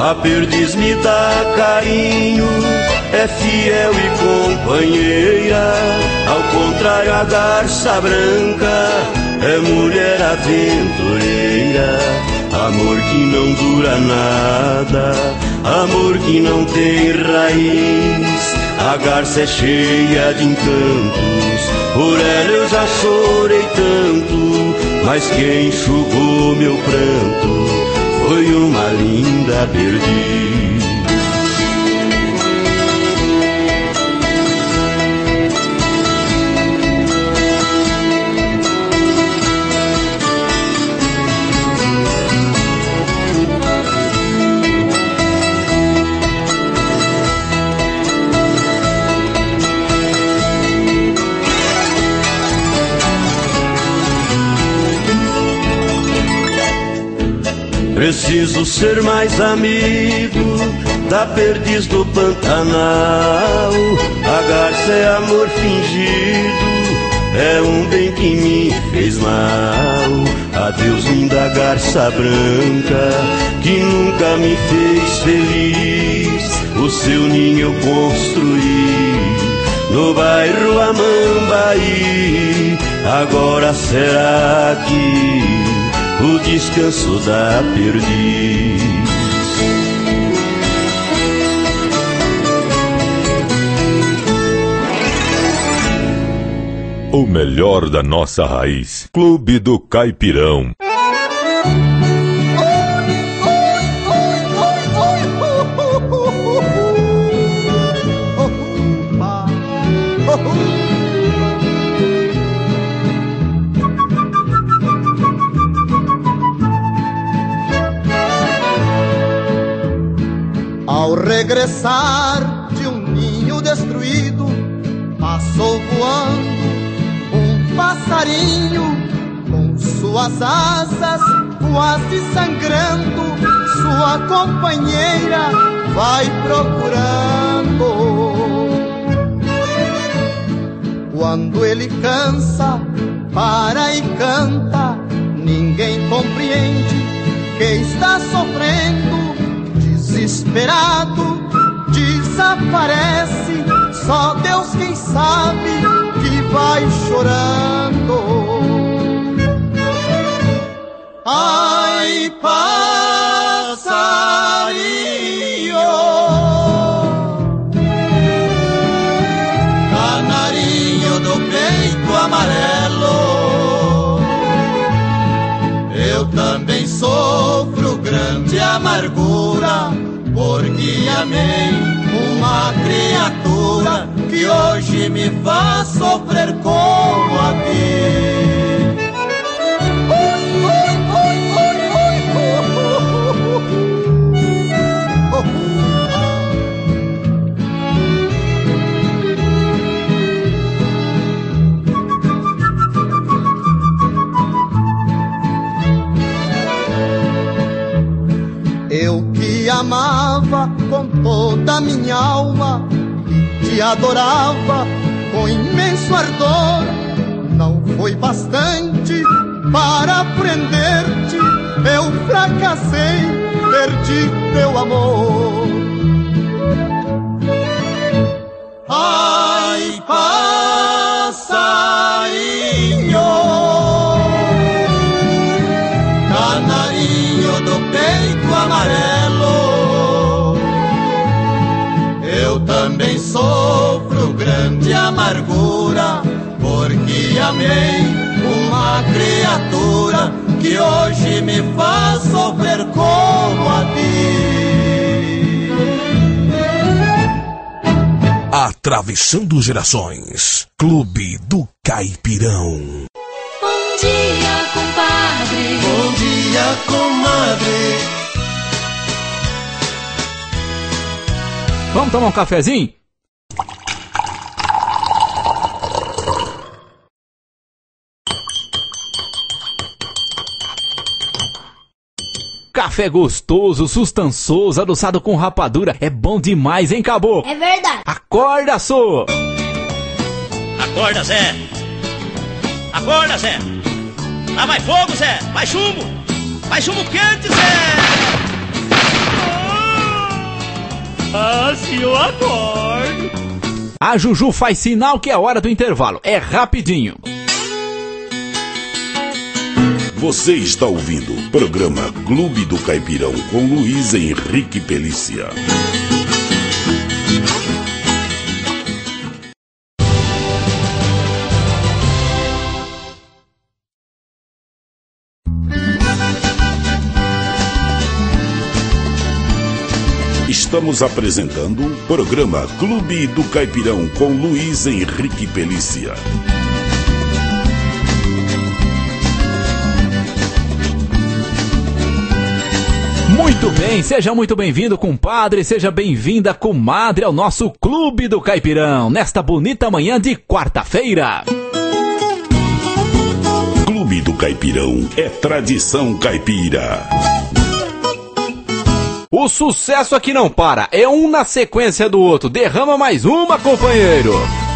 A perdiz me dá carinho, é fiel e companheira. Ao contrário, a garça branca é mulher aventureira. Amor que não dura nada, amor que não tem raiz. A garça é cheia de encantos, por ela eu já chorei tanto. Mas quem enxugou meu pranto foi uma linda perdiz. Preciso ser mais amigo da perdiz do Pantanal. A garça é amor fingido, é um bem que me fez mal. Adeus, linda garça branca, que nunca me fez feliz. O seu ninho eu construí no bairro Amambaí. Agora será que o descanso da perdiz? O melhor da nossa raiz. Clube do Caipirão. Ao regressar de um ninho destruído, passou voando um passarinho com suas asas quase sangrando. Sua companheira vai procurando. Quando ele cansa, para e canta, ninguém compreende que está sofrendo. Desesperado, desaparece, só Deus quem sabe que vai chorando. Ai, passarinho, canarinho do peito amarelo, eu também sofro grande amargura, porque amei uma criatura que hoje me faz sofrer como a ti. Eu que amava com toda a minha alma e te adorava com imenso ardor, não foi bastante para aprender-te. Eu fracassei, perdi teu amor. Ai, passarinho, canarinho do peito amarelo, eu também sofro grande amargura, porque amei uma criatura que hoje me faz sofrer como a ti. Atravessando gerações. Clube do Caipirão. Bom dia, compadre. Bom dia, comadre. Vamos tomar um cafezinho? Café gostoso, sustançoso, adoçado com rapadura. É bom demais, hein, caboclo? É verdade. Acorda, sô! Acorda, Zé! Acorda, Zé! Lá vai fogo, Zé! Vai chumbo! Vai chumbo quente, Zé! Ah, sim, eu acordo. A Juju faz sinal que é hora do intervalo. É rapidinho. Você está ouvindo o programa Clube do Caipirão com Luiz Henrique Pelícia. Estamos apresentando o programa Clube do Caipirão com Luiz Henrique Pelícia. Muito bem, seja muito bem-vindo, compadre, seja bem-vinda, comadre, ao nosso Clube do Caipirão, nesta bonita manhã de quarta-feira. Clube do Caipirão é tradição caipira. O sucesso aqui não para, é um na sequência do outro. Derrama mais uma, companheiro.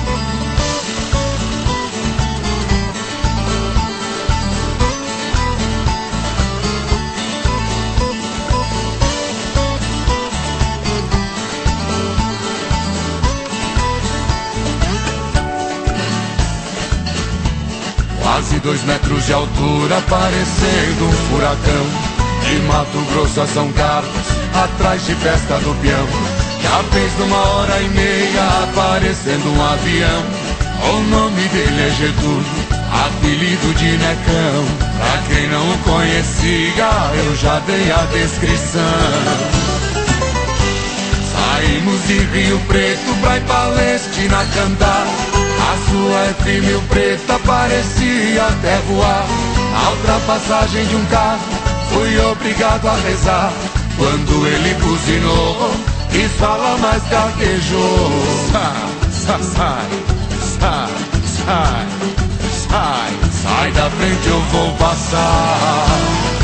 Quase dois metros de altura, parecendo um furacão. De Mato Grosso a São Carlos, atrás de festa do peão. Já fez numa hora e meia, aparecendo um avião. O nome dele é Getúlio, apelido de Necão. Pra quem não o conhecia, eu já dei a descrição. Saímos de Rio Preto pra ir Palestina cantar. A sua F mil preta parecia até voar. Na ultrapassagem de um carro, fui obrigado a rezar. Quando ele buzinou, quis falar, mas gaguejou. Sai, sai, sai, sai, sai, sai da frente, eu vou passar.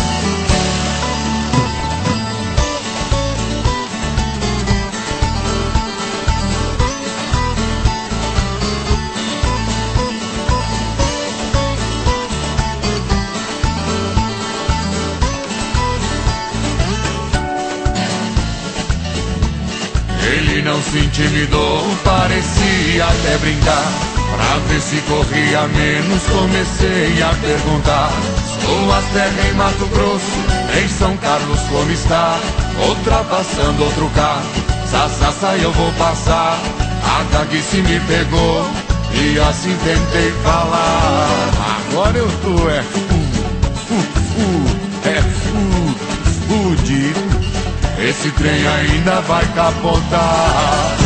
Ele não se intimidou, parecia até brincar. Pra ver se corria menos, comecei a perguntar. Suas terras em Mato Grosso, em São Carlos como está? Ultrapassando outro carro, sassassa eu vou passar. A gaguice me pegou e assim tentei falar. Agora eu tô é fu, fu, fu, é fu, fudido. Esse trem ainda vai capotar.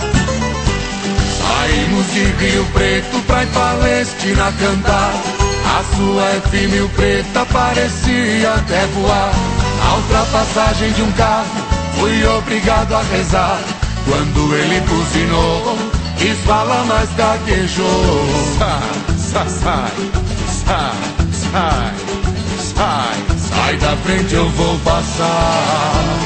Saímos de Rio Preto pra ir Palestina cantar. A sua F mil preta parecia até voar. Na ultrapassagem de um carro, fui obrigado a rezar. Quando ele buzinou, quis falar, mas gaguejou. Sai, sai, sai, sai, sai, sai da frente, eu vou passar.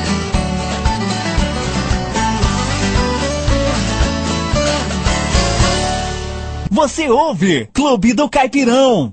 Você ouve Clube do Caipirão.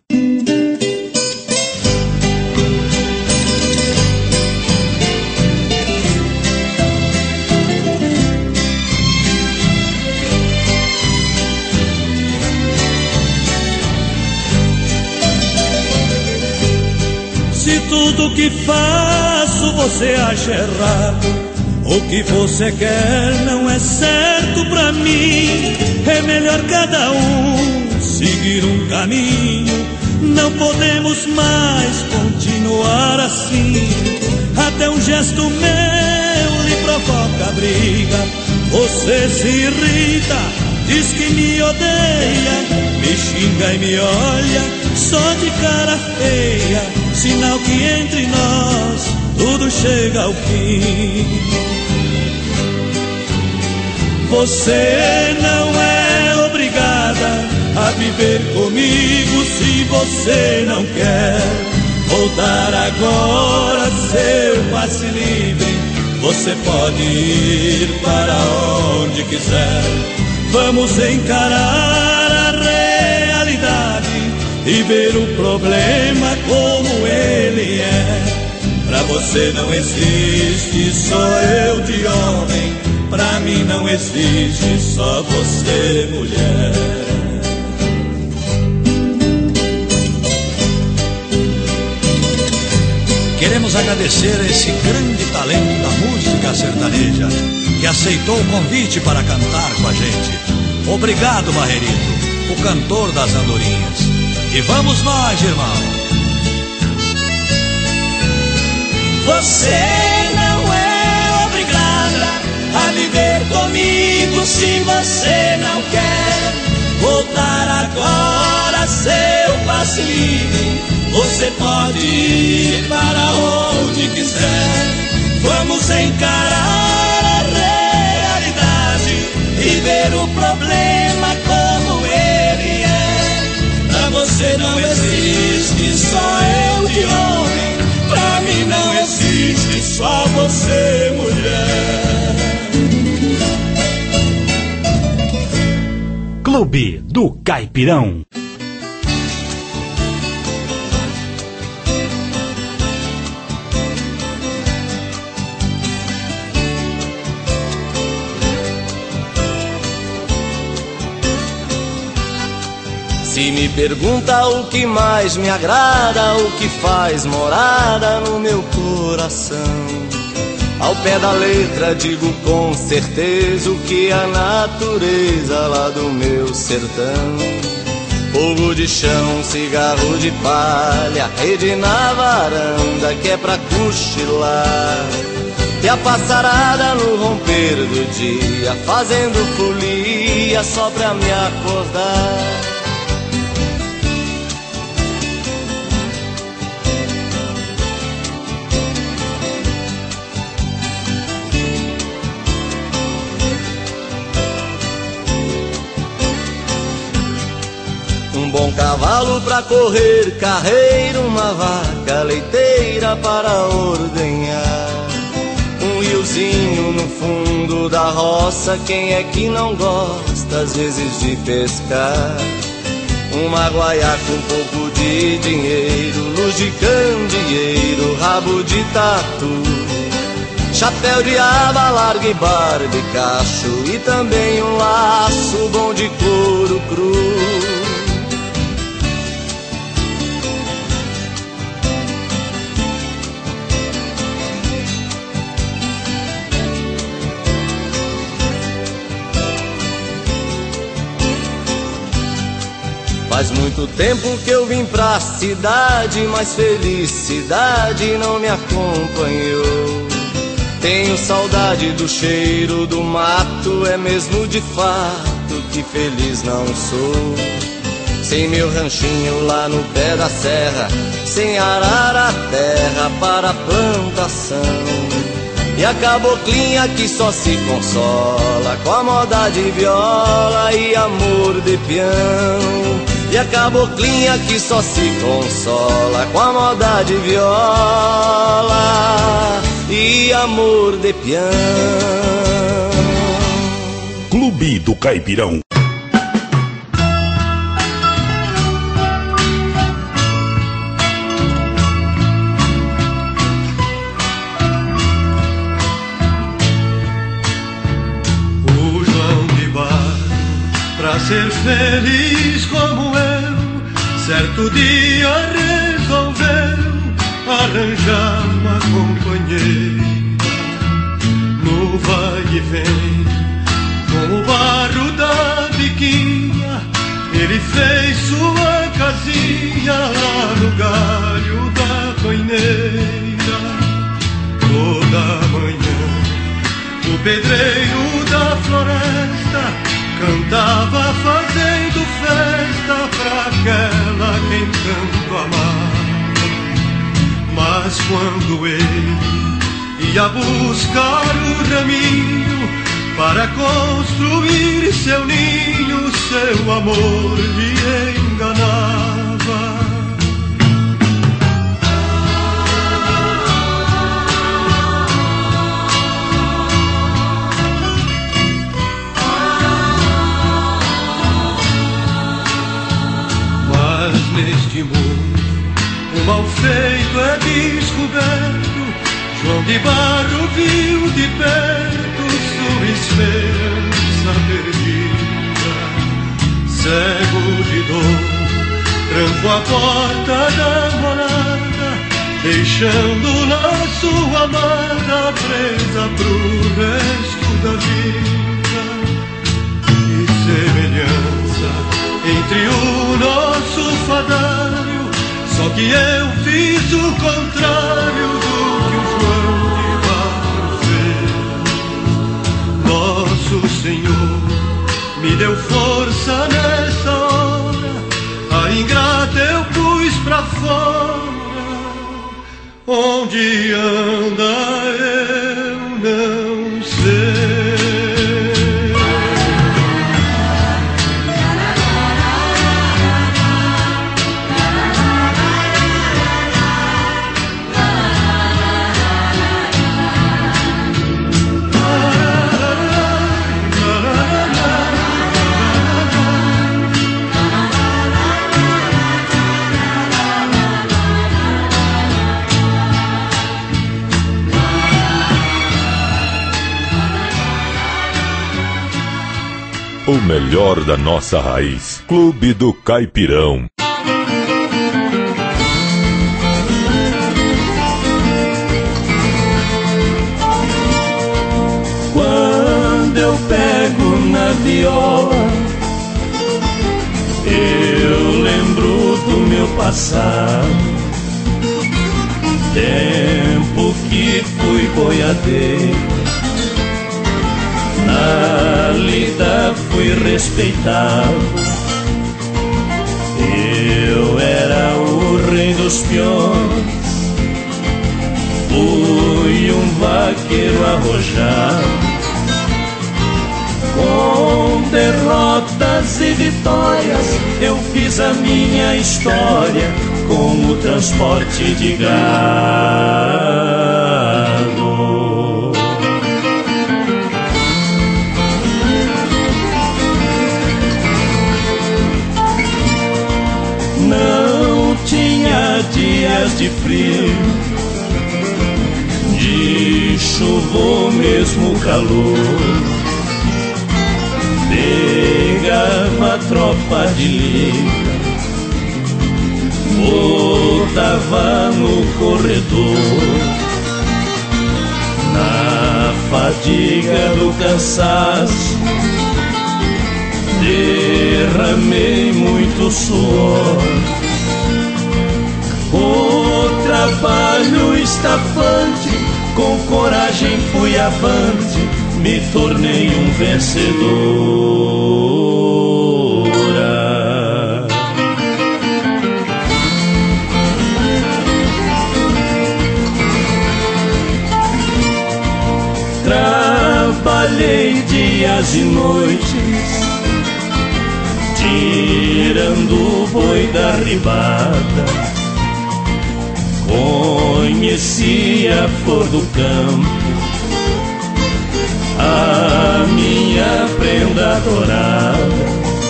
Se tudo que faço você acha errado, o que você quer não é certo pra mim. É melhor cada um seguir um caminho. Não podemos mais continuar assim. Até um gesto meu lhe provoca briga. Você se irrita, diz que me odeia, me xinga e me olha só de cara feia. Sinal que entre nós tudo chega ao fim. Você não é obrigada a viver comigo se você não quer voltar agora, seu passe livre. Você pode ir para onde quiser. Vamos encarar a realidade e ver o problema como ele é. Pra você não existe só eu de homem, pra mim não existe só você, mulher. Queremos agradecer a esse grande talento da música sertaneja que aceitou o convite para cantar com a gente. Obrigado, Barrerito, o cantor das andorinhas. E vamos nós, irmão. Você não é obrigada a viver comigo se você não quer voltar agora, seu passe livre. Você pode ir para onde quiser. Vamos encarar a realidade e ver o problema como ele é. Pra você não existe só eu de homem, pra mim não existe só você, mulher. Clube do Caipirão. Se me pergunta o que mais me agrada, o que faz morada no meu coração, ao pé da letra digo com certeza o que a natureza lá do meu sertão. Fogo de chão, cigarro de palha, rede na varanda que é pra cochilar, e a passarada no romper do dia fazendo folia só pra me acordar. Um bom cavalo pra correr carreira, uma vaca leiteira para ordenhar, um riozinho no fundo da roça, quem é que não gosta às vezes de pescar? Uma guaiaca, um pouco de dinheiro, luz de candeeiro, rabo de tatu, chapéu de aba larga e barba e cacho, e também um laço bom de couro cru. Faz muito tempo que eu vim pra cidade, mas felicidade não me acompanhou. Tenho saudade do cheiro do mato, é mesmo de fato que feliz não sou. Sem meu ranchinho lá no pé da serra, sem arar a terra para a plantação, e a caboclinha que só se consola com a moda de viola e amor de peão. E a caboclinha que só se consola com a moda de viola e amor de peão. Clube do Caipirão. O João de Barro, pra ser feliz como eu, certo dia resolveu arranjar uma companheira. No vai e vem, com o barro da biquinha, ele fez sua casinha lá no galho da coineira. Toda manhã, o pedreiro da floresta cantava fazendo festa pra aquela quem tanto amava. Mas quando ele ia buscar o raminho para construir seu ninho, seu amor lhe enganava. Neste mundo o mal feito é descoberto. João de Barro viu de perto sua esperança perdida. Cego de dor, tranco a porta da morada, deixando lá sua amada presa pro resto da vida. Que semelhança entre o nosso fadário, só que eu fiz o contrário do que o João de Barro fez. Nosso Senhor me deu força nessa hora, a ingrata eu pus pra fora. Onde anda eu não sei. O melhor da nossa raiz. Clube do Caipirão. Quando eu pego na viola, eu lembro do meu passado, tempo que fui boiadeiro. Na lida fui respeitado, eu era o rei dos peões, fui um vaqueiro arrojado, com derrotas e vitórias eu fiz a minha história com o transporte de gado. Não tinha dias de frio, de chuva ou mesmo calor. Pegava a tropa de liga, botava no corredor. Na fadiga do cansaço, derramei muito suor. O trabalho estafante, com coragem fui avante, me tornei um vencedora. Trabalhei dias e noites, tirando o boi da ribada. Conheci a flor do campo, a minha prenda dourada,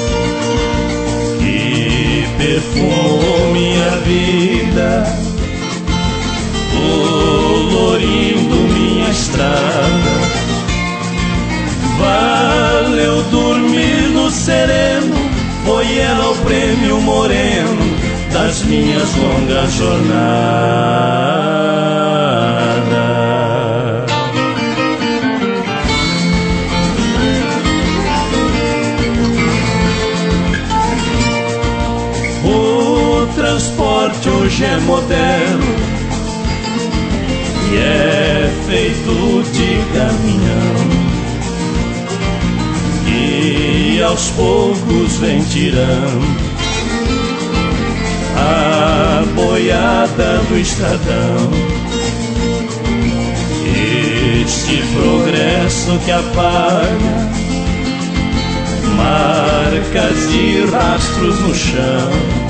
que perfumou minha vida, colorindo minha estrada. Valeu dormir no sereno, foi ela o prêmio moreno das minhas longas jornadas. O transporte hoje é moderno e é feito de caminhão, e aos poucos vem tirando a boiada do estradão. Este progresso que apaga marcas e rastros no chão,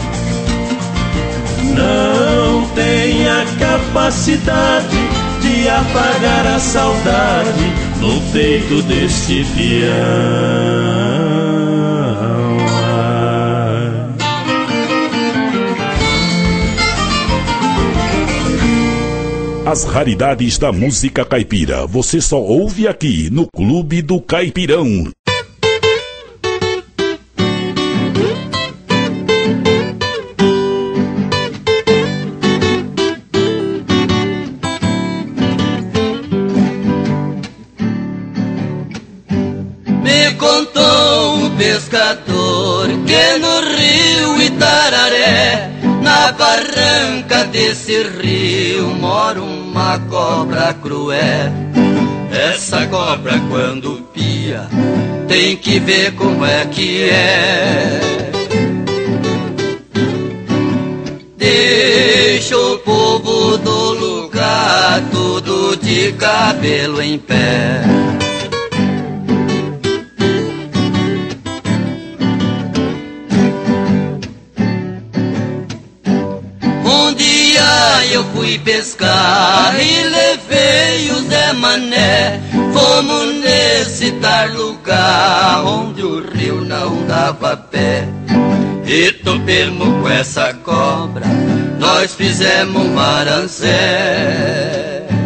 não tem a capacidade de apagar a saudade no peito deste peão. As raridades da música caipira, você só ouve aqui no Clube do Caipirão. Me contou um pescador que no rio Itararé, na barranca desse rio, mora uma cobra cruel. Essa cobra quando pia, tem que ver como é que é. Deixa o povo do lugar tudo de cabelo em pé. Um dia eu fui pescar e levei o Zé Mané. Fomos nesse tal lugar onde o rio não dava pé. E topemos com essa cobra, nós fizemos um aranzé.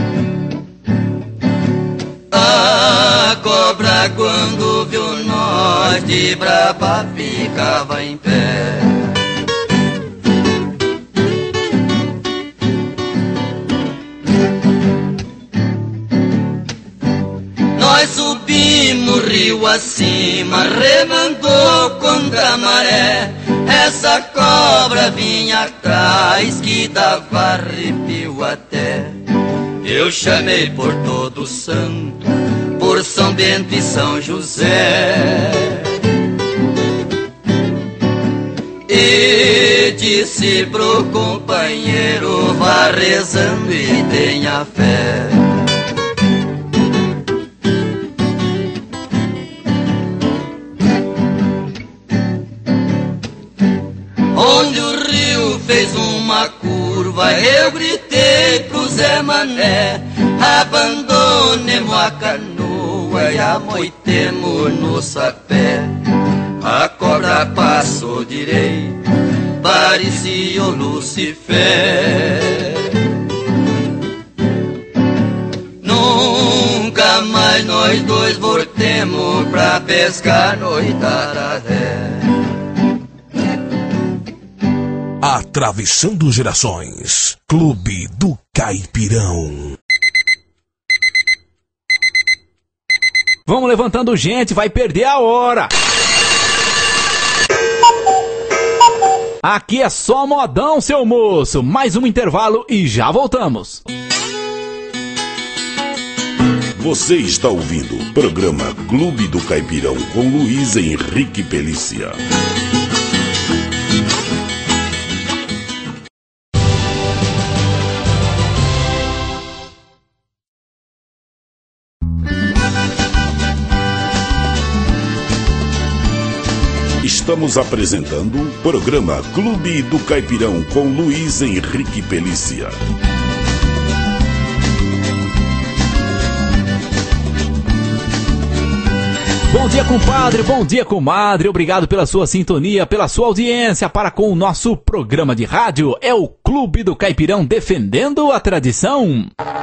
A cobra quando viu nós de brava ficava em pé. Nós subimos rio acima, remandou contra a maré. Essa cobra vinha atrás que dava arrepio até. Eu chamei por todo santo, por São Bento e São José, e disse pro companheiro, vá rezando e tenha fé. Onde o rio fez uma curva, eu gritei pro Zé Mané, abandonemos a canoa e amoitemos no sapé. A cobra passou direito, parecia o Lucifer. Nunca mais nós dois voltemos pra pescar no Itararé. Atravessando gerações, Clube do Caipirão. Vamos levantando gente, vai perder a hora. Aqui é só modão, seu moço. Mais um intervalo e já voltamos. Você está ouvindo o programa Clube do Caipirão com Luiz Henrique Pelícia. Estamos apresentando o programa Clube do Caipirão com Luiz Henrique Pelícia. Bom dia, compadre, bom dia, comadre. Obrigado pela sua sintonia, pela sua audiência para com o nosso programa de rádio. É o Clube do Caipirão defendendo a tradição.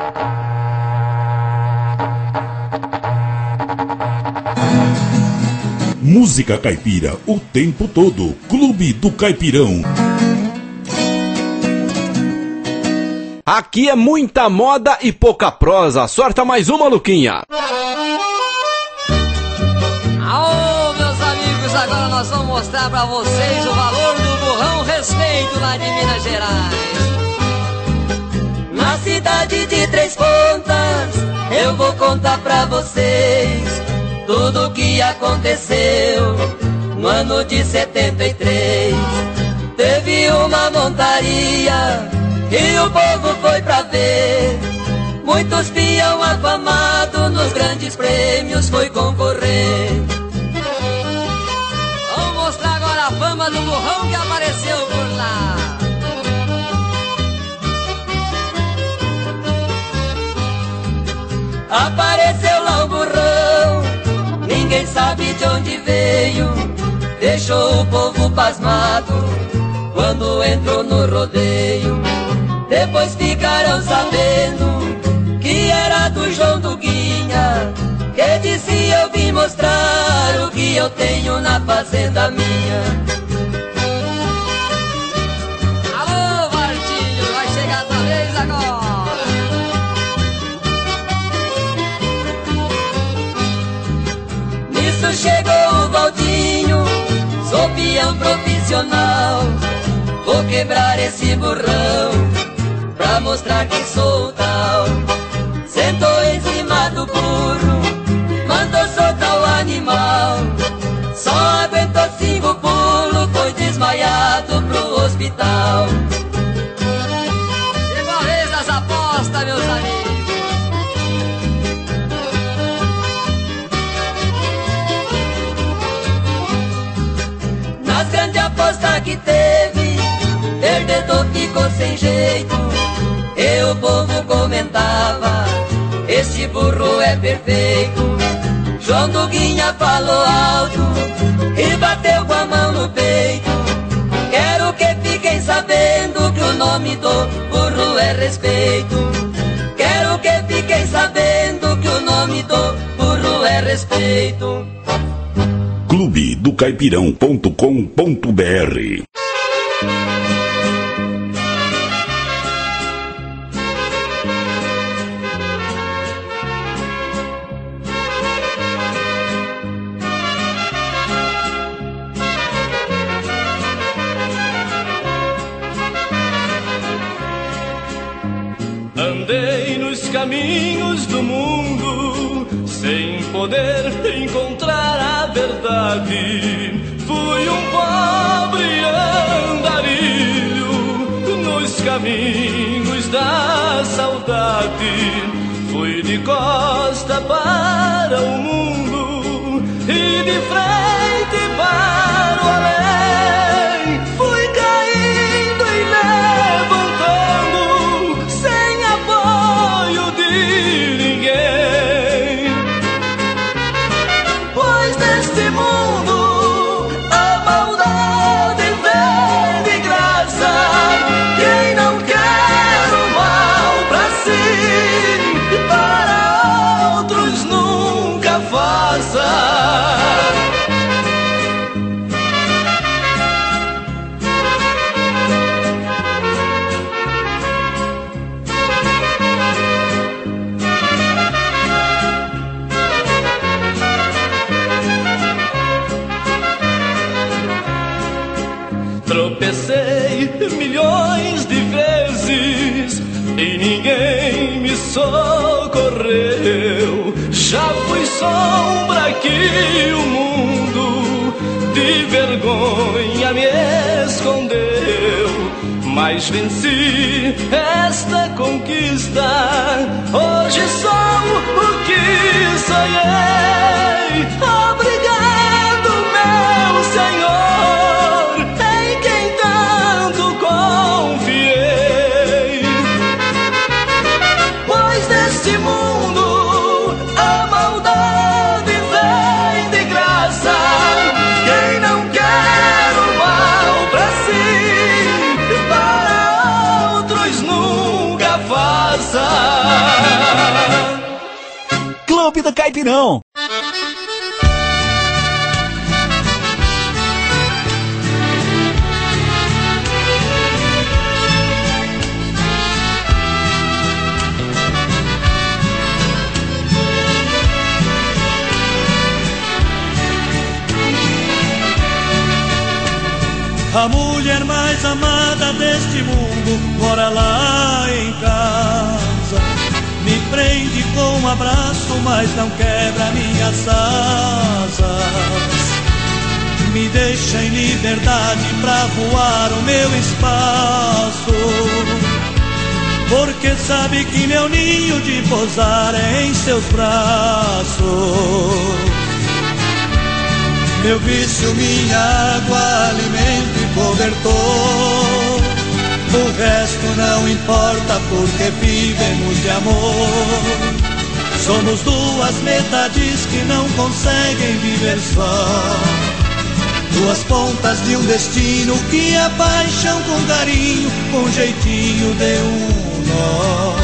Música caipira o tempo todo. Clube do Caipirão. Aqui é muita moda e pouca prosa. Sorta mais uma, Luquinha. Aô, meus amigos, agora nós vamos mostrar pra vocês o valor do burrão respeito lá de Minas Gerais. Na cidade de Três Pontas, eu vou contar pra vocês tudo o que aconteceu no ano de setenta e três. Teve uma montaria e o povo foi pra ver. Muitos peão afamado nos grandes prêmios foi concorrer. Vamos mostrar agora a fama do burrão que apareceu por lá. Apareceu lá o burrão, ninguém sabe de onde veio. Deixou o povo pasmado quando entrou no rodeio. Depois ficaram ficam sabendo que era do João do Guinha, que disse eu vim mostrar o que eu tenho na fazenda minha. Alô, Vartinho, vai chegar essa vez agora. Nisso chegou o Valdinho, sou peão profissional. Vou quebrar esse burrão pra mostrar que sou tal. Sentou em cima do burro, mandou soltar o animal. Só aguentou cinco pulos, foi desmaiado pro hospital. Chegou a vez das apostas, meus amigos. Nas grandes apostas que teve, perdedor ficou sem jeito. E o povo comentava, este burro é perfeito. João do Guinha falou alto e bateu com a mão no peito. Quero que fiquem sabendo que o nome do burro é respeito. Quero que fiquem sabendo que o nome do burro é respeito. clube do caipirão ponto com ponto br. Andei nos caminhos do mundo sem poder encontrar a verdade. Fui um pobre andarilho nos caminhos da saudade. Fui de costa para o mundo e de frente para o além. Fui caindo e levantando sem apoio de ninguém. Pois neste mundo a maldade vem de graça. Quem não quer o mal pra si, para outros nunca faça. Tropecei milhões de vezes e ninguém me socorreu. Já fui sombra que o mundo de vergonha me escondeu. Mas venci esta conquista, hoje sou o que sonhei. Obrigado, meu Senhor, em quem tanto confiei. Pois neste mundo a maldade vem de graça. Quem não quer o mal pra si, para outros nunca faça. Clube do Caipirão. A mulher mais amada deste mundo mora lá em casa. Me prende com um abraço, mas não quebra minhas asas. Me deixa em liberdade pra voar o meu espaço, porque sabe que meu ninho de pousar é em seus braços. Meu vício, minha água, alimento e cobertor. O resto não importa porque vivemos de amor. Somos duas metades que não conseguem viver só. Duas pontas de um destino que é paixão com carinho, com jeitinho de um nó.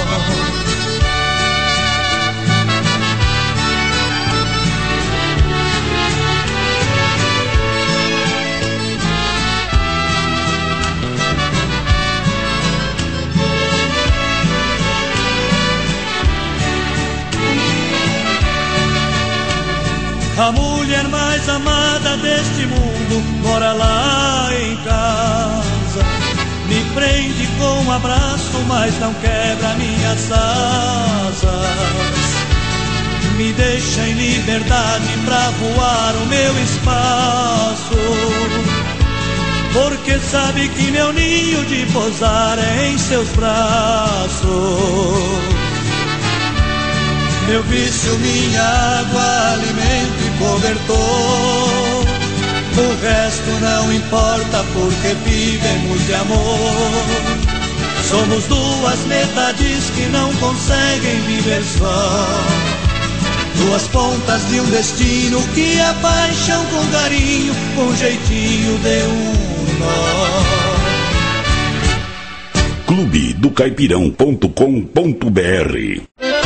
A mulher mais amada deste mundo mora lá em casa. Me prende com um abraço, mas não quebra minhas asas. Me deixa em liberdade pra voar o meu espaço, porque sabe que meu ninho de pousar é em seus braços. Meu vício, minha água, alimento e cobertor. O resto não importa porque vivemos de amor. Somos duas metades que não conseguem viver só. Duas pontas de um destino que é paixão com carinho, com jeitinho de um nó. clube do caipirão ponto com ponto br.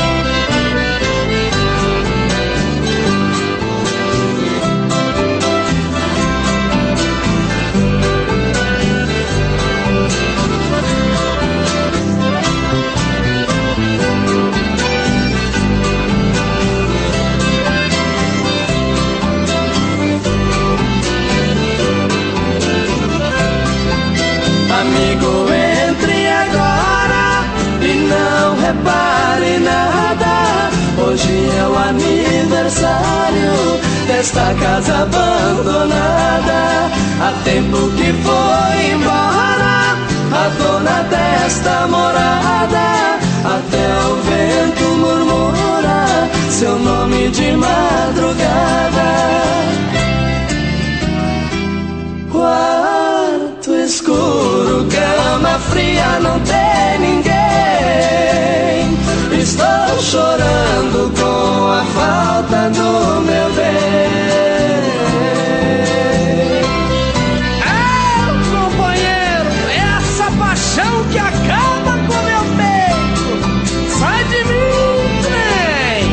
Amigo, entre agora e não repare nada. Hoje é o aniversário desta casa abandonada. Há tempo que foi embora a dona desta morada. Até o vento murmura seu nome de madrugada. Quarto escuro, cama fria, não tem ninguém. Estou chorando com a falta do meu bem. É, companheiro, essa paixão que acaba com meu peito. Sai de mim, trem.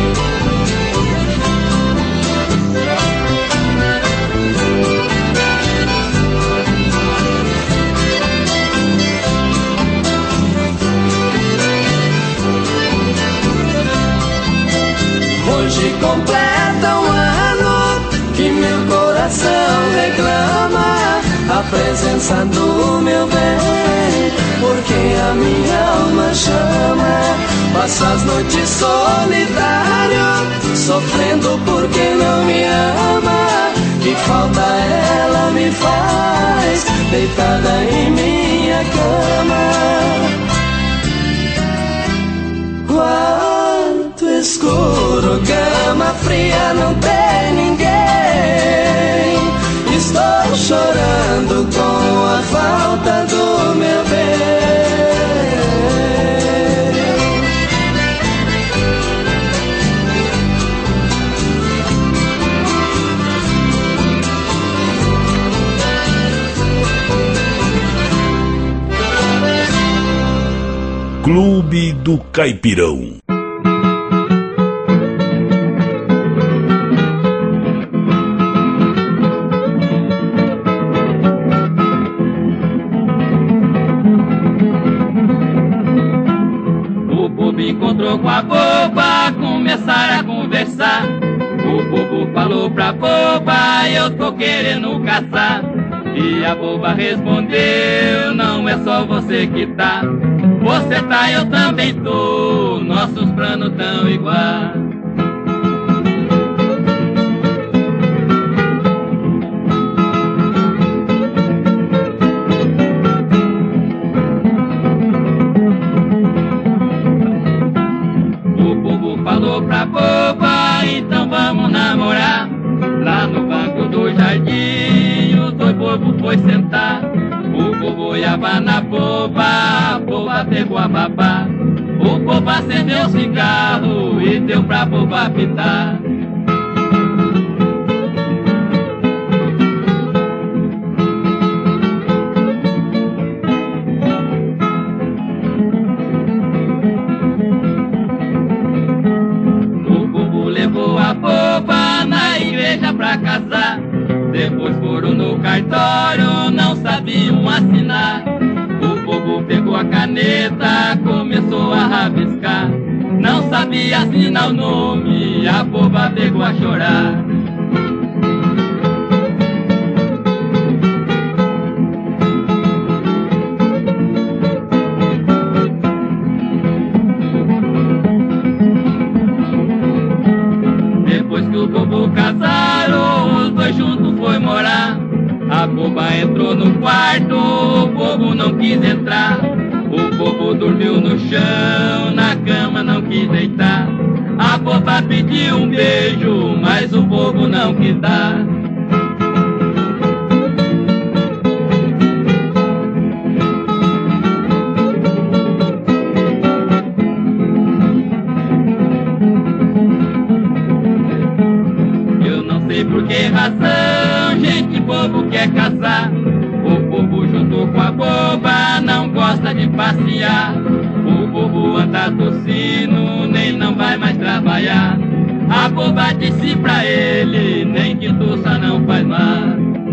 Hoje completa um ano que meu coração reclama a presença do meu bem, porque a minha alma chama. Passa as noites solitário, sofrendo porque não me ama. Que falta ela me faz, deitada em minha cama. Quarto escuro, cama fria, não tem ninguém. Estou chorando com a falta do meu bem. Clube do Caipirão. Encontrou com a boba, começaram a conversar. O bobo falou pra boba, eu tô querendo caçar. E a boba respondeu, não é só você que tá. Você tá, eu também tô, nossos planos tão iguais. Falou pra boba, então vamos namorar. Lá no banco do jardim, os dois bobos foi sentar. O bobo iava na boba, a boba pegou a babá. O bobo acendeu o cigarro e deu pra boba pitar. Depois foram no cartório, não sabiam assinar. O bobo pegou a caneta, começou a rabiscar. Não sabia assinar o nome, a boba pegou a chorar. Depois que o bobo casaram, os dois juntos foi morar. A boba entrou no quarto, o bobo não quis entrar. O bobo dormiu no chão, na cama não quis deitar. A boba pediu um beijo, mas o bobo não quis dar. Eu não sei por que razão, gente, bobo quer casar. O bobo junto com a boba não gosta de passear. O bobo anda tossindo, nem não vai mais trabalhar. A boba disse pra ele, nem que tossa não faz mal.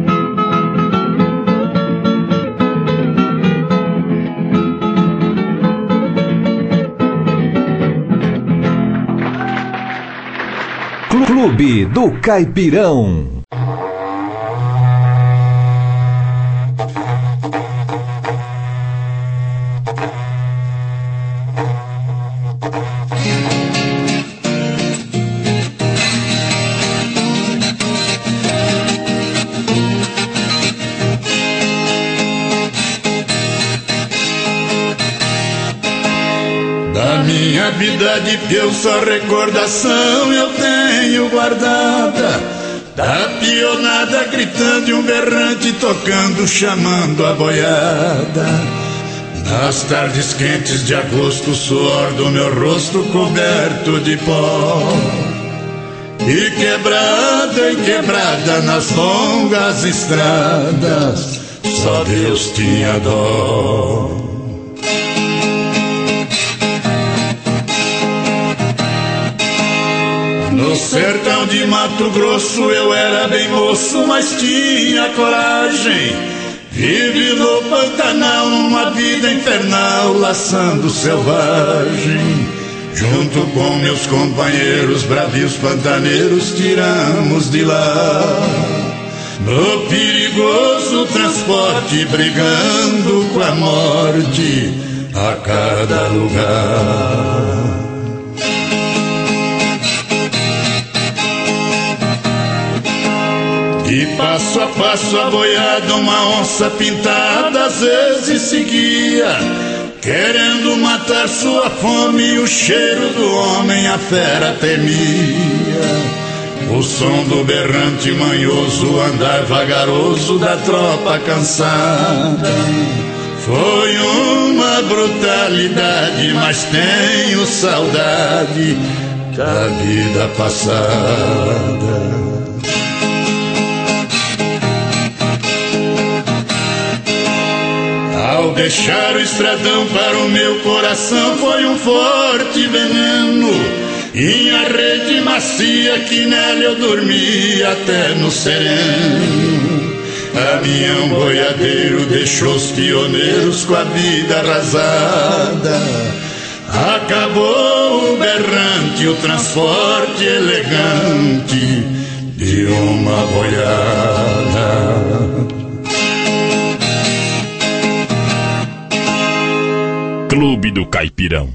Clube do Caipirão. Da minha vida de peão só recordação eu tenho guardada. Da pionada gritando e um berrante tocando, chamando a boiada. Nas tardes quentes de agosto, o suor do meu rosto coberto de pó. E quebrada e quebrada nas longas estradas, só Deus tinha dó. No sertão de Mato Grosso eu era bem moço, mas tinha coragem. Vive no Pantanal numa vida infernal, laçando selvagem. Junto com meus companheiros bravios pantaneiros tiramos de lá. No perigoso transporte, brigando com a morte a cada lugar. E passo a passo a boiada, uma onça pintada às vezes seguia, querendo matar sua fome e o cheiro do homem a fera temia. O som do berrante manhoso, o andar vagaroso da tropa cansada. Foi uma brutalidade, mas tenho saudade da vida passada. Ao deixar o estradão para o meu coração foi um forte veneno. Em a rede macia que nela eu dormi até no sereno. Caminhão boiadeiro deixou os pioneiros com a vida arrasada. Acabou o berrante, o transporte elegante de uma boiada. Clube do Caipirão.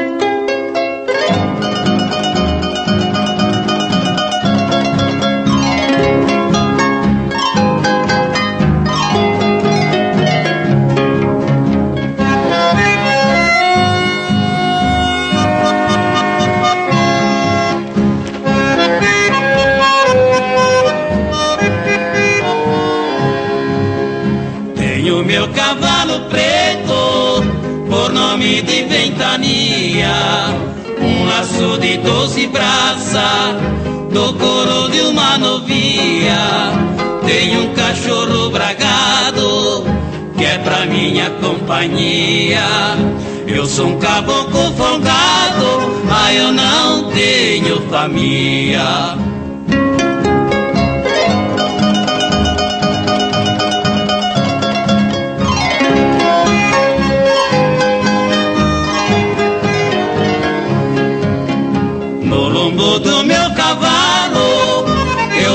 Tenho meu cavalo preto por nome de ventania, um laço de doze braças do couro de uma novia. Tenho um cachorro bragado que é pra minha companhia. Eu sou um caboclo folgado, mas eu não tenho família.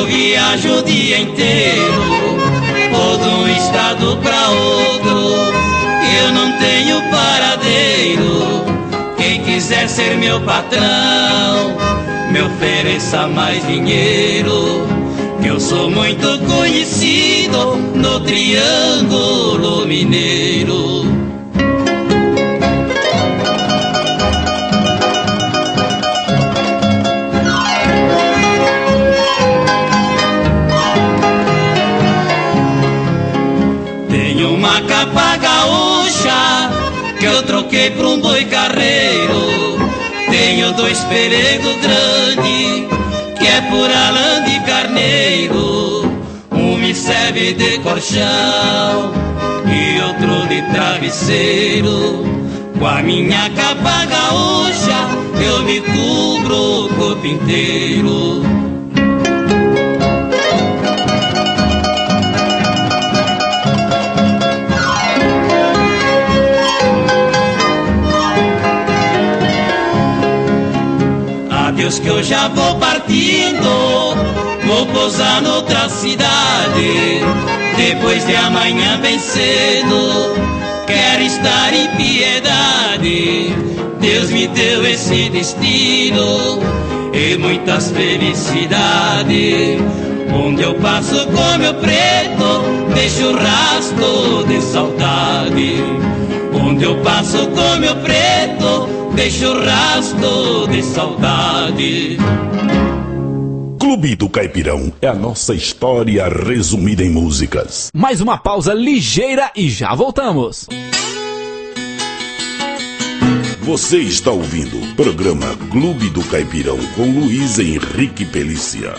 viajo o dia inteiro, vou de um estado pra outro, eu não tenho paradeiro. Quem quiser ser meu patrão, me ofereça mais dinheiro, que eu sou muito conhecido no Triângulo Mineiro. Tenho uma capa gaúcha que eu troquei por um boi carreiro. Tenho dois peregos grandes que é pura lã de carneiro. Um me serve de colchão e outro de travesseiro. Com a minha capa gaúcha eu me cubro o corpo inteiro. Adeus que eu já vou partindo, vou pousar noutra cidade. Depois de amanhã bem cedo, quero estar em Piedade. Deus me deu esse destino e muitas felicidades. Onde eu passo com meu preto, deixo rastro de saudade. Onde eu passo com meu preto, deixo rastro de saudade. Clube do Caipirão é a nossa história resumida em músicas. Mais uma pausa ligeira e já voltamos. Você está ouvindo o programa Clube do Caipirão com Luiz Henrique Pelícia.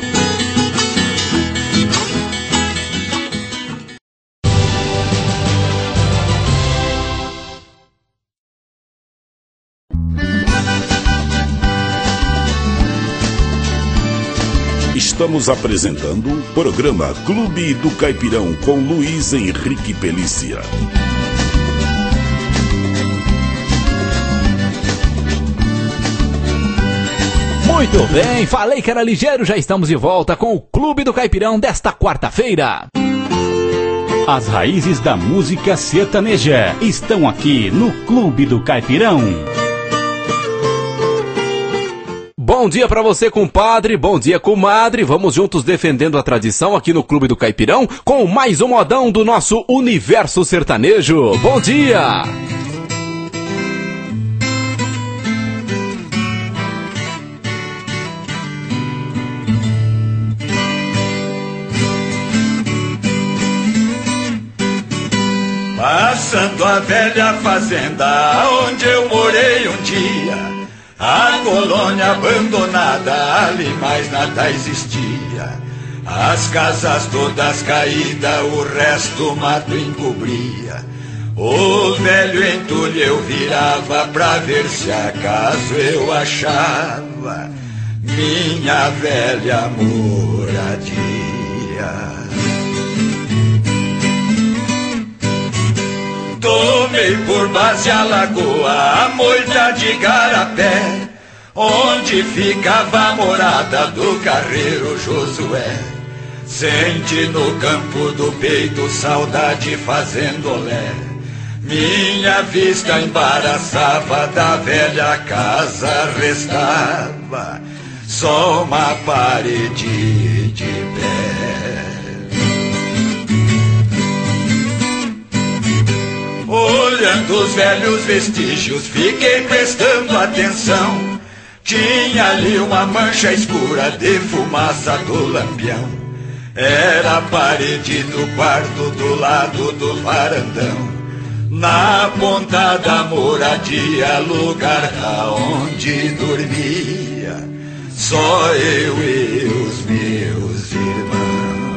Estamos apresentando o programa Clube do Caipirão com Luiz Henrique Pelícia. Muito bem, falei que era ligeiro, já estamos de volta com o Clube do Caipirão desta quarta-feira. As raízes da música sertaneja estão aqui no Clube do Caipirão. Bom dia pra você, compadre, bom dia, comadre. Vamos juntos defendendo a tradição aqui no Clube do Caipirão com mais um modão do nosso universo sertanejo. Bom dia! Passando a velha fazenda onde eu morei um dia, a colônia abandonada ali mais nada existia. As casas todas caídas, o resto mato encobria. O velho entulho eu virava pra ver se acaso eu achava minha velha moradia. Tomei por base a lagoa, a moita de Garapé, onde ficava a morada do carreiro Josué. Sente no campo do peito saudade fazendo olé. Minha vista embaraçava, da velha casa restava só uma parede de pé. Olhando os velhos vestígios, fiquei prestando atenção. Tinha ali uma mancha escura de fumaça do lampião. Era a parede do quarto do lado do varandão. Na ponta da moradia, lugar aonde dormia só eu e os meus irmãos.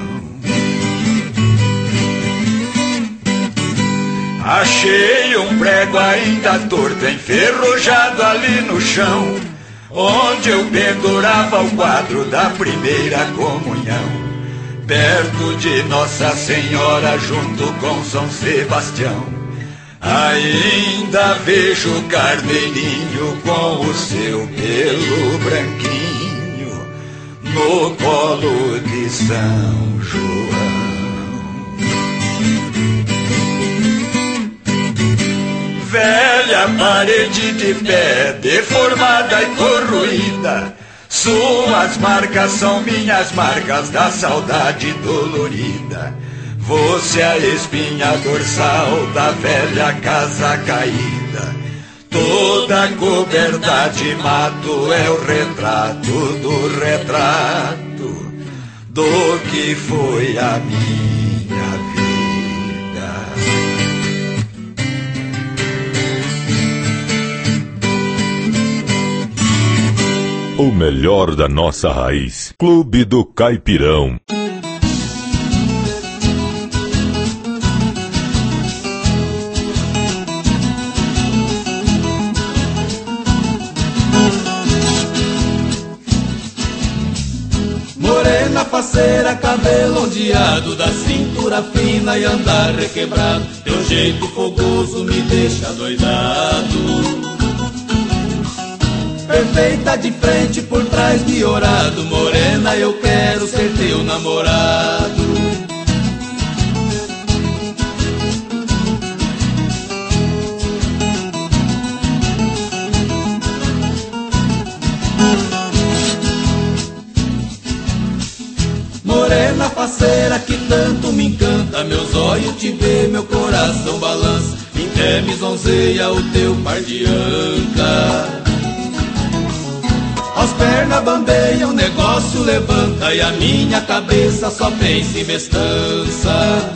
Achei um prego ainda torto, enferrujado ali no chão, onde eu pendurava o quadro da primeira comunhão. Perto de Nossa Senhora, junto com São Sebastião, ainda vejo o carneirinho com o seu pelo branquinho no colo de São João. Velha parede de pé, deformada e corroída, suas marcas são minhas marcas da saudade dolorida. Você é a espinha dorsal da velha casa caída, toda coberta de mato é o retrato do retrato do que foi a minha vida. O melhor da nossa raiz. Clube do Caipirão. Morena faceira, cabelo ondeado, da cintura fina e andar requebrado, teu jeito fogoso me deixa doidado. Perfeita de frente, por trás piorado, morena, eu quero ser teu namorado. Morena faceira que tanto me encanta, meus olhos te vê, meu coração balança, até me zonzeia o teu par de anca. As pernas bambeiam, o negócio levanta e a minha cabeça só pensa em festança.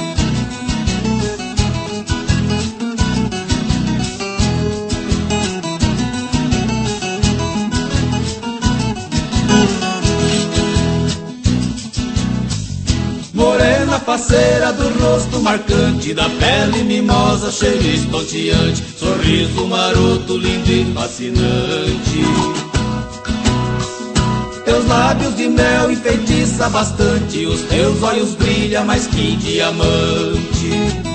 Morena faceira do rosto marcante, da pele mimosa, cheiro estonteante, sorriso maroto, lindo e fascinante. Teus lábios de mel enfeitiça bastante, os teus olhos brilham mais que diamante.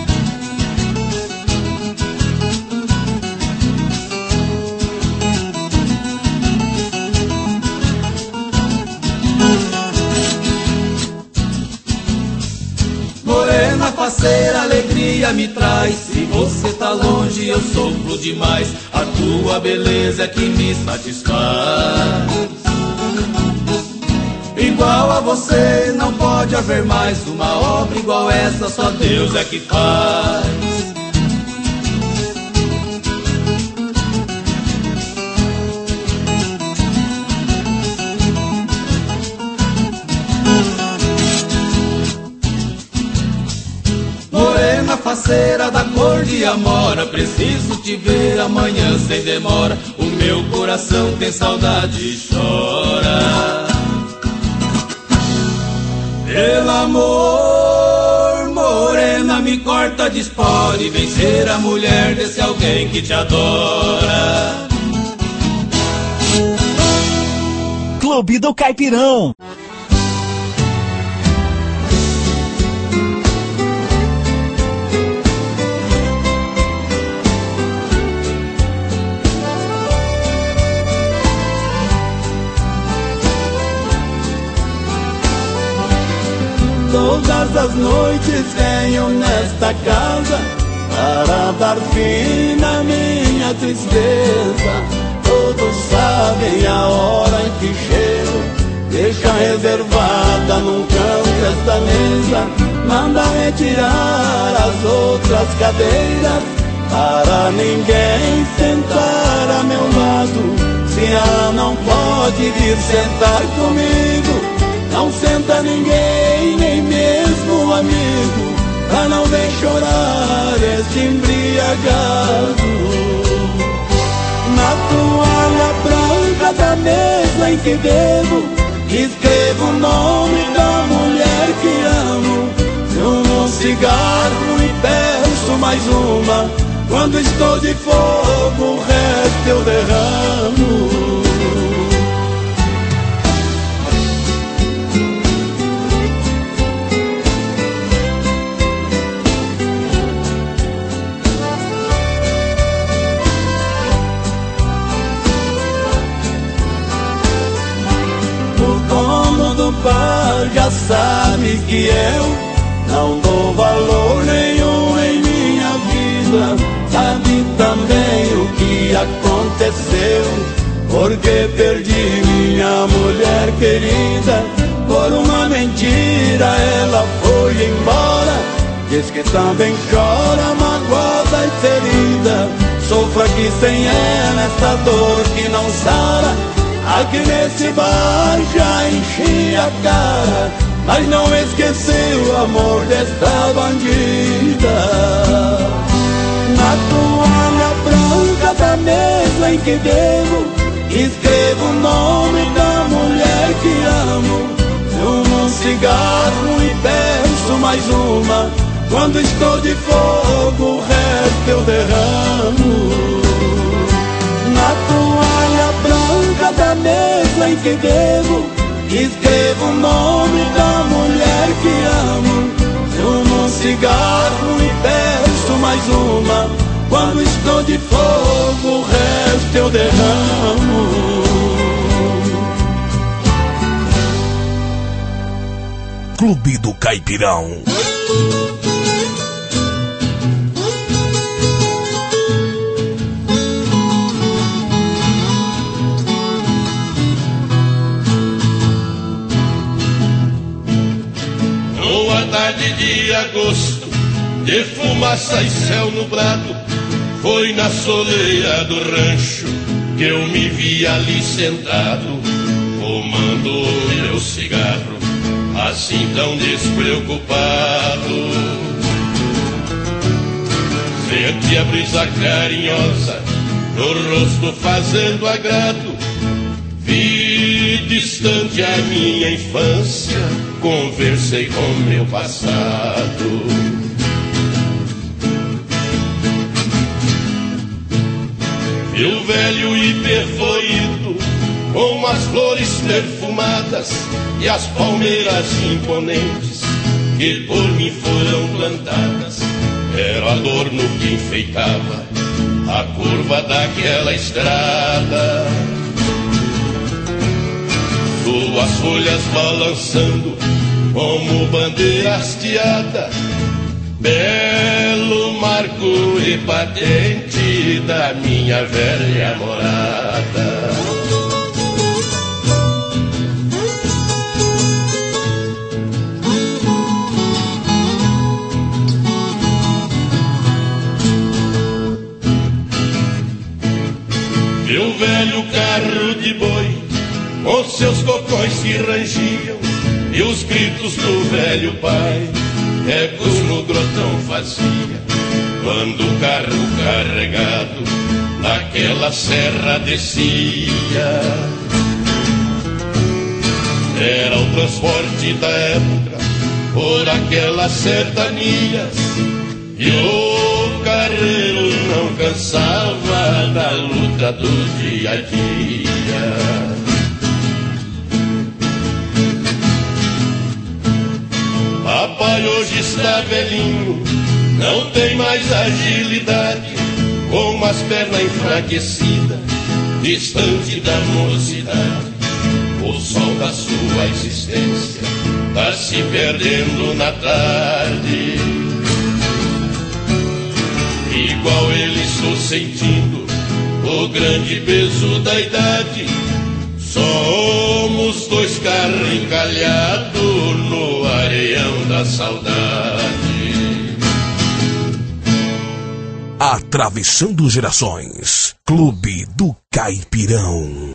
Morena faceira, alegria me traz, se você tá longe eu sofro demais, a tua beleza é que me satisfaz. Igual a você não pode haver mais, uma obra igual essa só Deus é que faz. Morena faceira da cor de amora, preciso te ver amanhã sem demora, o meu coração tem saudade e chora. Pelo amor, morena, me corta de espora e vem ser a mulher desse alguém que te adora. Clube do Caipirão. Todas as noites venho nesta casa para dar fim na minha tristeza. Todos sabem a hora em que chego, deixa reservada num canto esta mesa. Manda retirar as outras cadeiras para ninguém sentar a meu lado. Se ela não pode vir sentar comigo, não senta ninguém, nem mesmo um amigo, pra não ver chorar este embriagado. Na toalha branca da mesa em que bebo, escrevo o nome da mulher que amo. Fumo um cigarro e peço mais uma, quando estou de fogo o resto eu derramo. sabe que eu não dou valor nenhum em minha vida. Sabe também o que aconteceu, porque perdi minha mulher querida. Por uma mentira ela foi embora. Diz que também chora, magoada e ferida. Sofra aqui sem ela essa dor que não sara. Aqui nesse bar já enchi a cara, mas não esqueci o amor desta bandida. Na toalha branca da mesa em que devo, escrevo o nome da mulher que amo. Fumo um cigarro e peço mais uma. Quando estou de fogo o resto eu derramo. Na toalha branca da mesa em que devo, escrevo o nome da mulher que amo. Fumo um cigarro e peço mais uma. Quando estou de fogo o resto eu derramo. Clube do Caipirão. Numa tarde de agosto, de fumaça e céu nublado, foi na soleira do rancho que eu me vi ali sentado, fumando o meu cigarro, assim tão despreocupado. Senti a brisa carinhosa no rosto fazendo agrado. Vi distante a minha infância, conversei com meu passado. Meu velho hiperfluido, com as flores perfumadas e as palmeiras imponentes que por mim foram plantadas, era adorno que enfeitava a curva daquela estrada. Duas folhas balançando como bandeira hasteada, belo marco e patente da minha velha morada. Meu velho carro de boi, com seus cocões que rangiam, e os gritos do velho pai, ecos no grotão fazia, quando o carro carregado naquela serra descia. Era o transporte da época por aquelas sertanias, e o carreiro não cansava da luta do dia a dia. Papai hoje está velhinho, não tem mais agilidade, com as pernas enfraquecidas, distante da mocidade. O sol da sua existência tá se perdendo na tarde. Igual ele estou sentindo o grande peso da idade. Somos dois carros encalhados no areião da saudade. Atravessando gerações. Clube do Caipirão.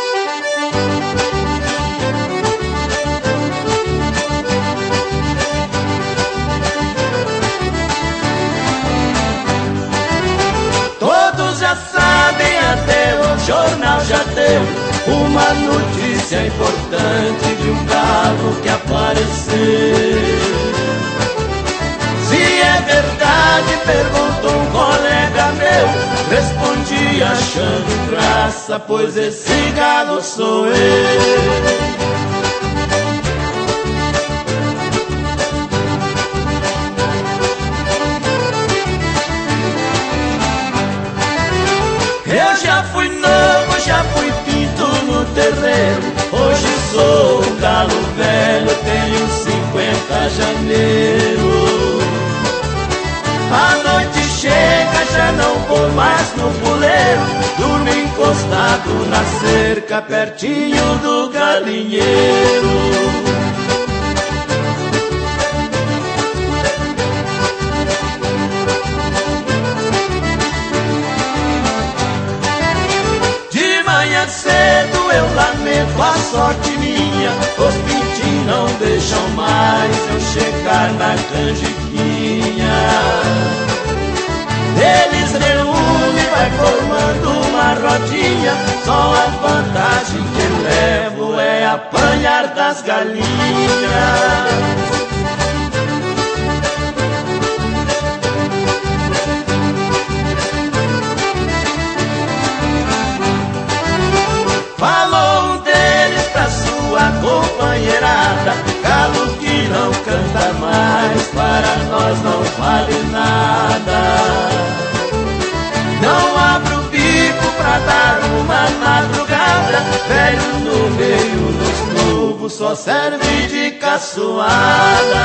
Todos já sabem, até o jornal já deu uma notícia importante de um carro que apareceu. Se é verdade, perguntou um colega meu, respondi achando graça, pois esse galo sou eu. Eu já fui novo, já fui pinto no terreiro. Hoje sou um galo velho, tenho janeiro. A noite chega, já não vou mais no puleiro, durmo encostado na cerca, pertinho do galinheiro. Cedo eu lamento a sorte minha, os pintinhos não deixam mais eu chegar na canjiquinha. Eles reúnem, vai formando uma rodinha, só a vantagem que levo é apanhar das galinhas. Falou um deles pra sua companheirada, galo que não canta mais, para nós não vale nada. Não abro o bico pra dar uma madrugada, velho no meio dos novos só serve de caçoada.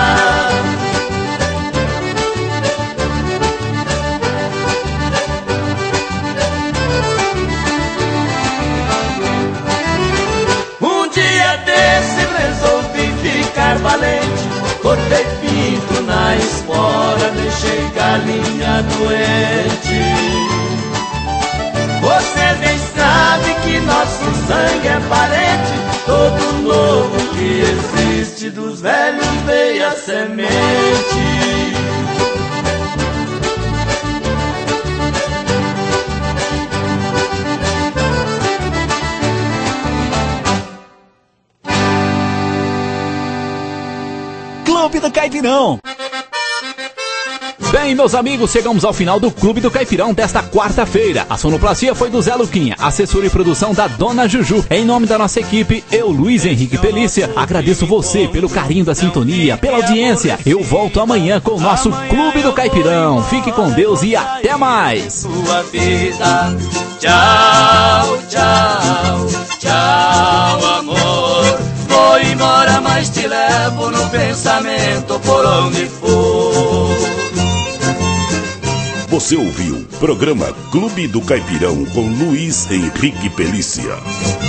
Resolvi ficar valente, cortei pinto na espora, deixei galinha doente. Você bem sabe que nosso sangue é parente, todo novo que existe dos velhos veio a semente. Clube do Caipirão. Bem, meus amigos, chegamos ao final do Clube do Caipirão desta quarta-feira. A sonoplastia foi do Zé Luquinha, assessora e produção da Dona Juju. Em nome da nossa equipe, eu, Luiz Henrique Pelícia, agradeço você pelo carinho da sintonia, pela audiência. Eu volto amanhã com o nosso Clube do Caipirão. Fique com Deus e até mais. Sua vida. Tchau, tchau, tchau, amor. Vou embora, mas te levo no pensamento por onde for. Você ouviu o programa Clube do Caipirão com Luiz Henrique Pelícia.